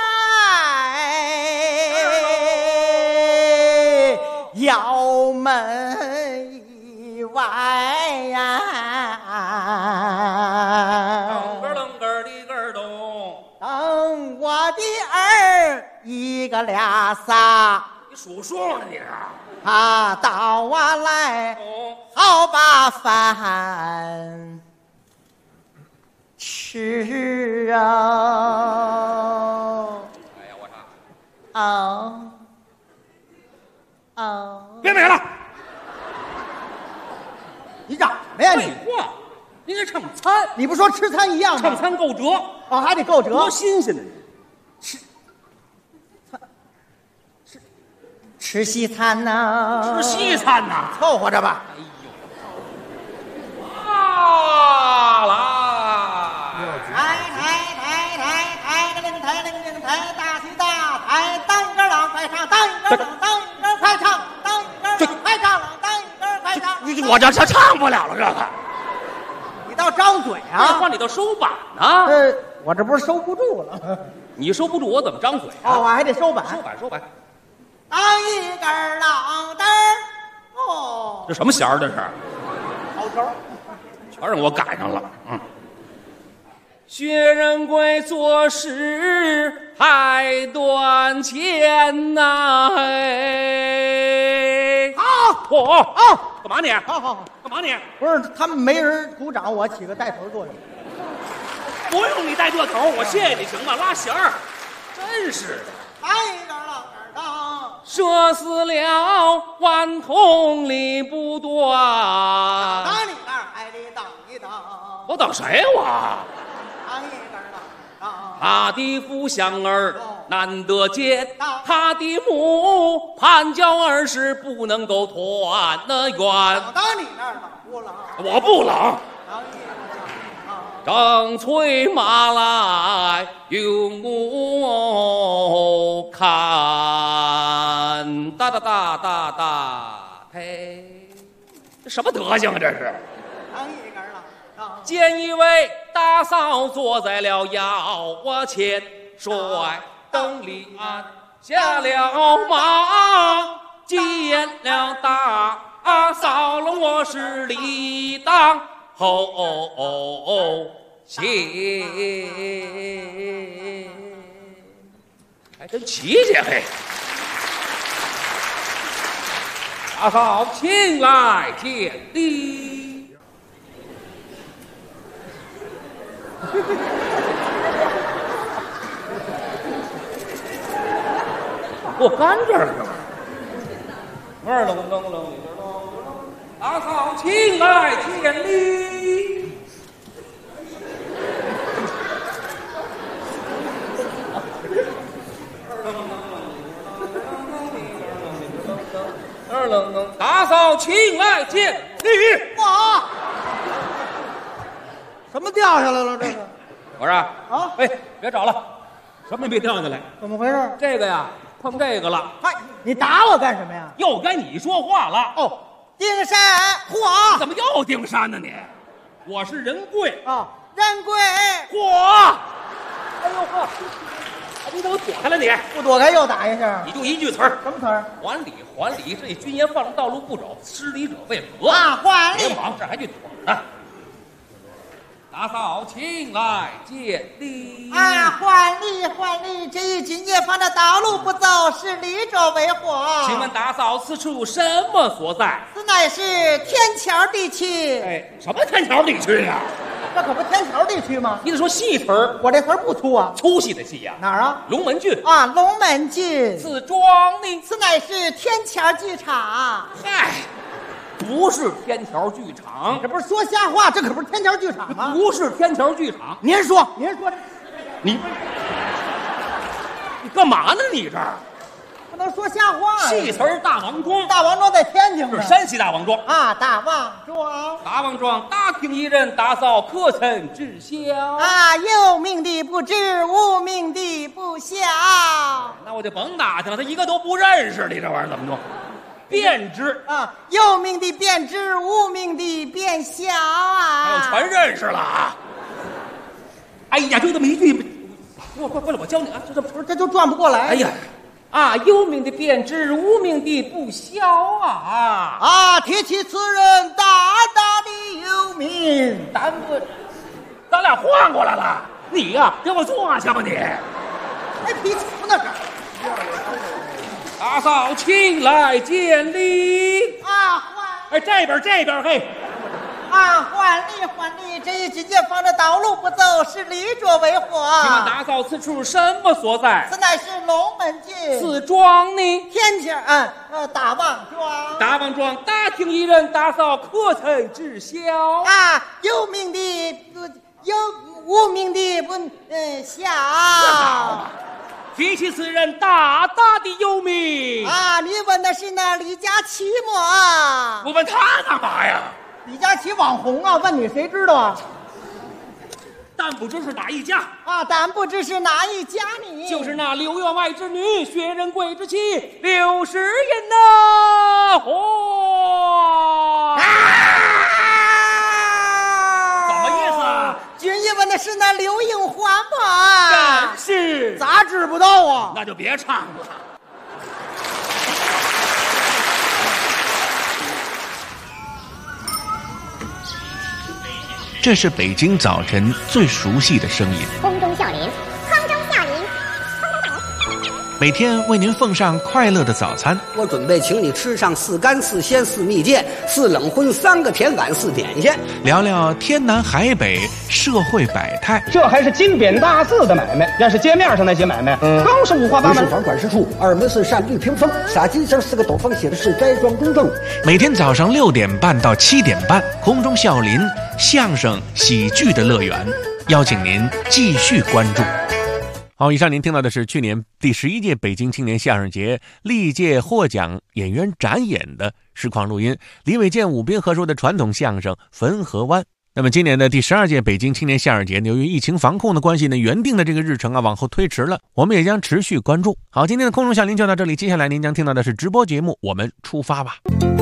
窑门以外呀。等我的儿一个俩仨，
你数数呢你是？
他到我来，好把饭吃啊！
哎呀，我唱。
哦哦，
别美了！
你嚷什么呀你？
废话，应该唱餐。
你不说吃餐一样吗？
唱餐够折
哦，还得够折，
多新鲜呢！
吃餐吃吃西餐呐，
吃西餐呐，
凑合着吧。
啊啦！
抬，大起大抬，当一个郎快唱，当一个郎，当一个快唱，当一个郎快唱，当一个快唱。
我这唱不了了，这个。
你倒张嘴啊！
换你倒收板呢？
我这不是收不住了。
你收不住，我怎么张嘴啊？
哦，我还得收板。
收板。
当一根郎灯哦，
这什么弦儿？这是
好球，
全让我赶上了。薛仁贵做事还端钱呐！好，干嘛你？
好，
干嘛你？
不是他们没人鼓掌，我起个带头作用。
不用你带这头，我谢谢你行吗？拉弦儿，真是的。
当一根郎灯，
射死了顽童理不断。
当你那儿还得等一等。
我等谁我？
当一根郎灯。
他的父相儿难得见，他的母盼教儿是不能够团那圆。
当你那儿冷不冷？
我不冷。正催马来用我看，哒哒哒哒哒，嘿，这什么德行啊？这是。
当一根郎。
见一位大嫂坐在了腰前，甩灯里按下了马，见了大嫂了，我是理当后谢，还真齐节嘿！大嫂，请来见礼。我干这儿了，大嫂，请来见礼。大嫂，请来见礼。
哇！什么掉下来了？这是？
我说啊，哎，别找了，什么也别掉下来。
怎么回事？
这个呀，碰这个了。
嗨，你打我干什么呀？
又该你说话了。
哦，丁山，嚯！
怎么又丁山呢你？我是仁贵
啊，仁贵，
嚯！哎呦呵，你怎么躲开了你？
不躲开又打一下。
你就一句词儿，
什么词儿？
还礼还礼，这君言放了道路不走，失礼者为何？
啊，还礼！
别忙，这还去躲呢。大嫂，请来见礼。
啊，还礼还礼！这一今夜放的道路不走，是礼者为何？
请问大嫂，此处什么所在？
此乃是天桥地区。
哎，什么天桥地区呀？
这可不天桥地区吗？
你得说细词儿，
我这词儿不粗啊。
粗细的细呀？
哪儿啊？
龙门郡
啊，龙门郡。
此庄呢？
此乃是天桥剧场。
嗨。不是天桥剧场，
这不是说瞎话，这可不是天桥剧场吗？
不是天桥剧场，
您说，
你干嘛呢？你这儿
不能说瞎话。
戏词儿大王庄，
大王庄在天津，
是山西大王庄
啊。大王庄，
大王庄，大厅一人，大嫂可曾知晓？
啊，有名的不知，无名的不晓。
那我就甭打听了，他一个都不认识，你这玩意儿怎么弄？便知
啊，有名的便知，无名的便晓啊！
还有全认识了啊！哎呀，就这么一句，过来，我教你啊！
这就转不过来。
哎呀，啊，有名的便知，无名的不晓啊！
啊，提起此人，大大的有名。
咱俩换过来了，你呀，给我坐下吧你！
哎，皮球那是。
大嫂，请来见礼。
啊，
哎，这边，嘿。
啊，还礼！这一今夜放的道路不走，是礼者为何？
请问大嫂，此处什么所在？
此乃是龙门郡。
此庄呢？
天桥大王庄。
大王庄，大厅一人，大嫂可曾知晓？
啊，有名的有，无名的不晓。
提起此人，大大的有名
啊！你问的是那李佳琦吗？
我问他干嘛呀？
李佳琦网红啊，问你谁知道啊？
但不知是哪一家
啊？但不知是哪一家你？
就是那刘员外之女薛仁贵之妻刘诗音呐！嚯！什么意思啊？
君爷问的是那刘应环吗？
真是，
咋知不道啊？
那就别唱了。
这是北京早晨最熟悉的声音。
空中笑林，空中笑林，
每天为您奉上快乐的早餐。
我准备请你吃上4干4鲜4蜜饯4冷荤3个甜碗4点心，
聊聊天南海北社会百态。
这还是金匾大字的买卖，要是街面上那些买卖，更是五花八门。
1是房管事处，2门是单绿屏风，傻金星4个斗方写的是斋庄公正。
每天早上6点半到7点半，空中笑林相声喜剧的乐园，邀请您继续关注。好，以上您听到的是去年第11届北京青年相声节历届获奖演员展演的实况录音，李伟健、武斌合说的传统相声《汾河湾》。那么今年的第12届北京青年相声节，由于疫情防控的关系呢，原定的这个日程啊往后推迟了，我们也将持续关注。好，今天的空中笑林就到这里，接下来您将听到的是直播节目，我们出发吧。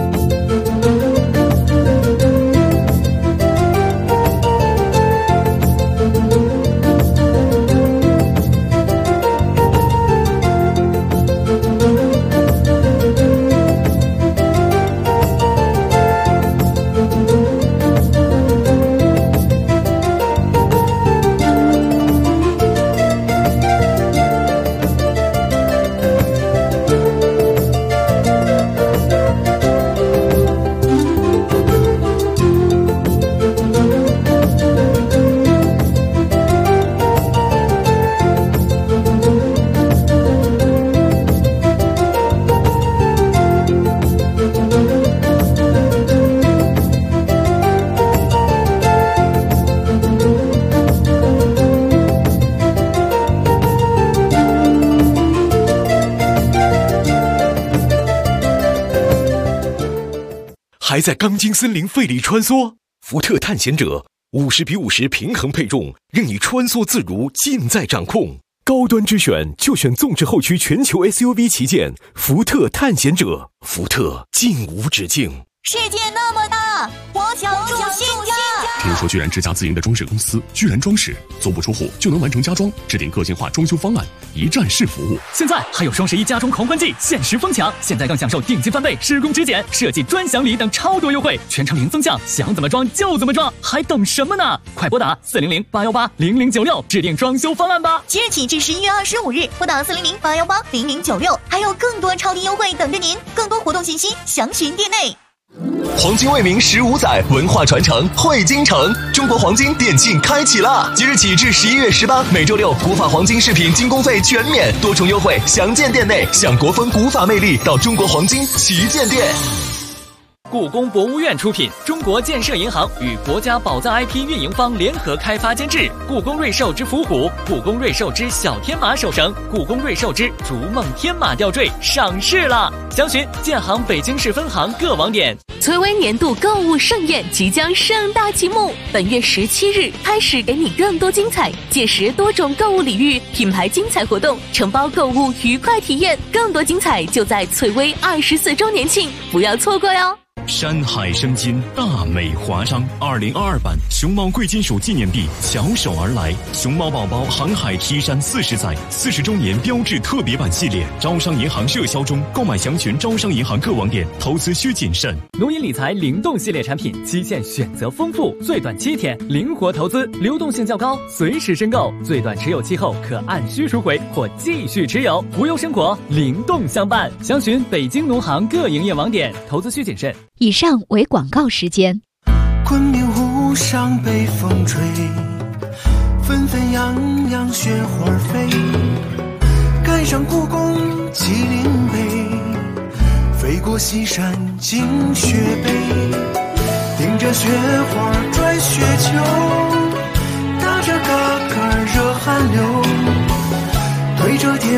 还在钢筋森林费力穿梭，福特探险者50:50平衡配重，任你穿梭自如，尽在掌控。高端之选就选纵置后驱全球 SUV 旗舰福特探险者，福特尽无止境。
世界那么大，我想住新家。
听说居然之家自营的装饰公司居然装饰足不出户就能完成家装，制定个性化装修方案，一站式服务。
现在还有双11家装狂欢季，限时疯抢！现在更享受定金翻倍、施工质检、设计专享礼等超多优惠，全程零增项，想怎么装就怎么装，还等什么呢？快拨打400-818-0096制定装修方案吧！
即日起至11月25日，拨打400-818-0096，还有更多超低优惠等着您。更多活动信息详询店内。
黄金卫明15载，文化传承汇京城。中国黄金店庆开启了，即日起至11月18，每周六古法黄金饰品精工费全免，多重优惠详见店内。享国风古法魅力，到中国黄金旗舰店。
故宫博物院出品，中国建设银行与国家宝藏 IP 运营方联合开发监制。故宫瑞兽之伏虎、故宫瑞兽之小天马手绳、故宫瑞兽之逐梦天马吊坠上市了，详询建行北京市分行各网点。
翠微年度购物盛宴即将盛大启幕，本月17日开始，给你更多精彩，届时多种购物礼遇、品牌精彩活动，承包购物愉快体验，更多精彩就在翠微24周年庆，不要错过哟！
山海生金，大美华商2022版熊猫贵金属纪念币翘首而来，熊猫宝宝航海 T 衫40载40周年标志特别版系列，招商银行热销中，购买详询招商银行各网点，投资需谨慎。
农银理财灵动系列产品，期限选择丰富，最短7天，灵活投资，流动性较高，随时申购，最短持有期后可按需赎回或继续持有，无忧生活，灵动相伴。详询北京农行各营业网点，投资需谨慎。
以上为广告时间。
昆明湖上北风吹，纷纷扬扬雪花飞，赶上故宫麒麟碑，飞过西山进雪北，迎着雪花转雪球，打着嘎嘎热汗流，对着铁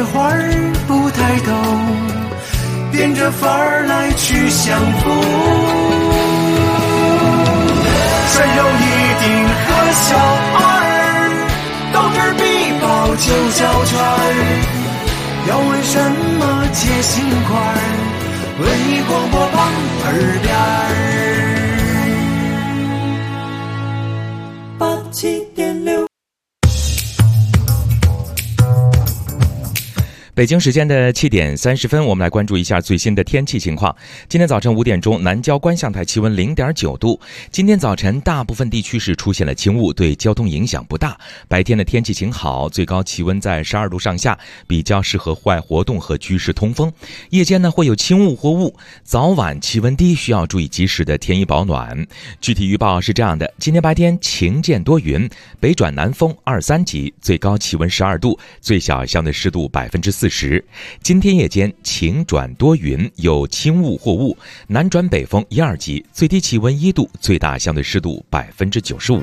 花儿不抬头，变着法儿来去相逢。涮肉一定和小二，豆儿必包酒小圈儿。要问什么解心块儿？文艺广播旁耳边儿87.6。
北京时间的7点30分，我们来关注一下最新的天气情况。今天早晨5点钟，南郊观象台气温0.9度。今天早晨大部分地区是出现了轻雾，对交通影响不大。白天的天气晴好，最高气温在12度上下，比较适合户外活动和居室通风。夜间呢会有轻雾或雾，早晚气温低，需要注意及时的添衣保暖。具体预报是这样的：今天白天晴间多云，北转南风2、3级，最高气温12度，最小相对湿度40%。今天夜间晴转多云，有轻雾或雾，南转北风1、2级，最低气温1度，最大相对湿度95%。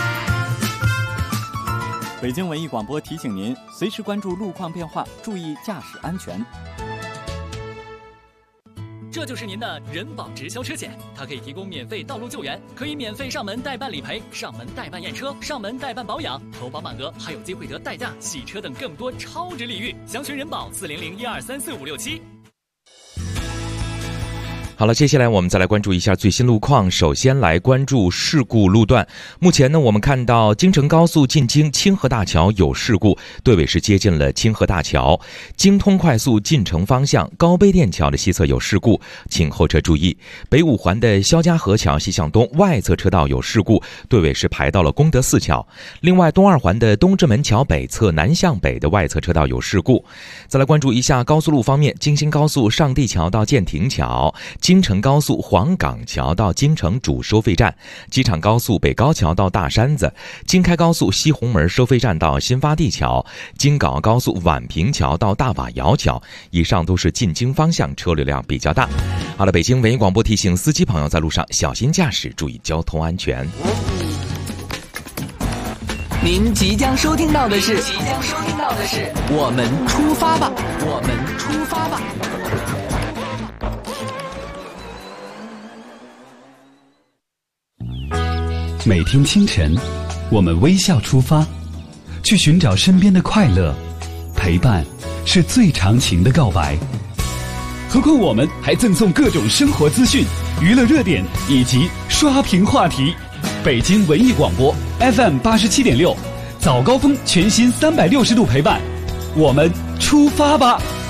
北京文艺广播提醒您，随时关注路况变化，注意驾驶安全。
这就是您的人保直销车险，它可以提供免费道路救援，可以免费上门代办理赔、上门代办验车、上门代办保养、投保满额，还有机会得代驾、洗车等更多超值礼遇。详询人保400-1234567。
好了，接下来我们再来关注一下最新路况。首先来关注事故路段。目前呢，我们看到京承高速进京清河大桥有事故，队尾是接近了清河大桥。京通快速进城方向高碑店桥的西侧有事故，请后车注意。北五环的肖家河桥西向东外侧车道有事故，队尾是排到了功德寺桥。另外，东二环的东直门桥北侧南向北的外侧车道有事故。再来关注一下高速路方面，京新高速上地桥到建亭桥，京承高速黄岗桥到京承主收费站，机场高速北高桥到大山子，京开高速西红门收费站到新发地桥，京港澳高速宛平桥到大瓦窑桥。以上都是进京方向车流量比较大。好了，北京文艺广播提醒司机朋友在路上小心驾驶，注意交通安全。
您即将收听到的是我们出发吧，我们出发吧。
每天清晨，我们微笑出发，去寻找身边的快乐。陪伴是最长情的告白。何况我们还赠送各种生活资讯、娱乐热点以及刷屏话题。北京文艺广播 FM 87.6，早高峰全新360度陪伴，我们出发吧。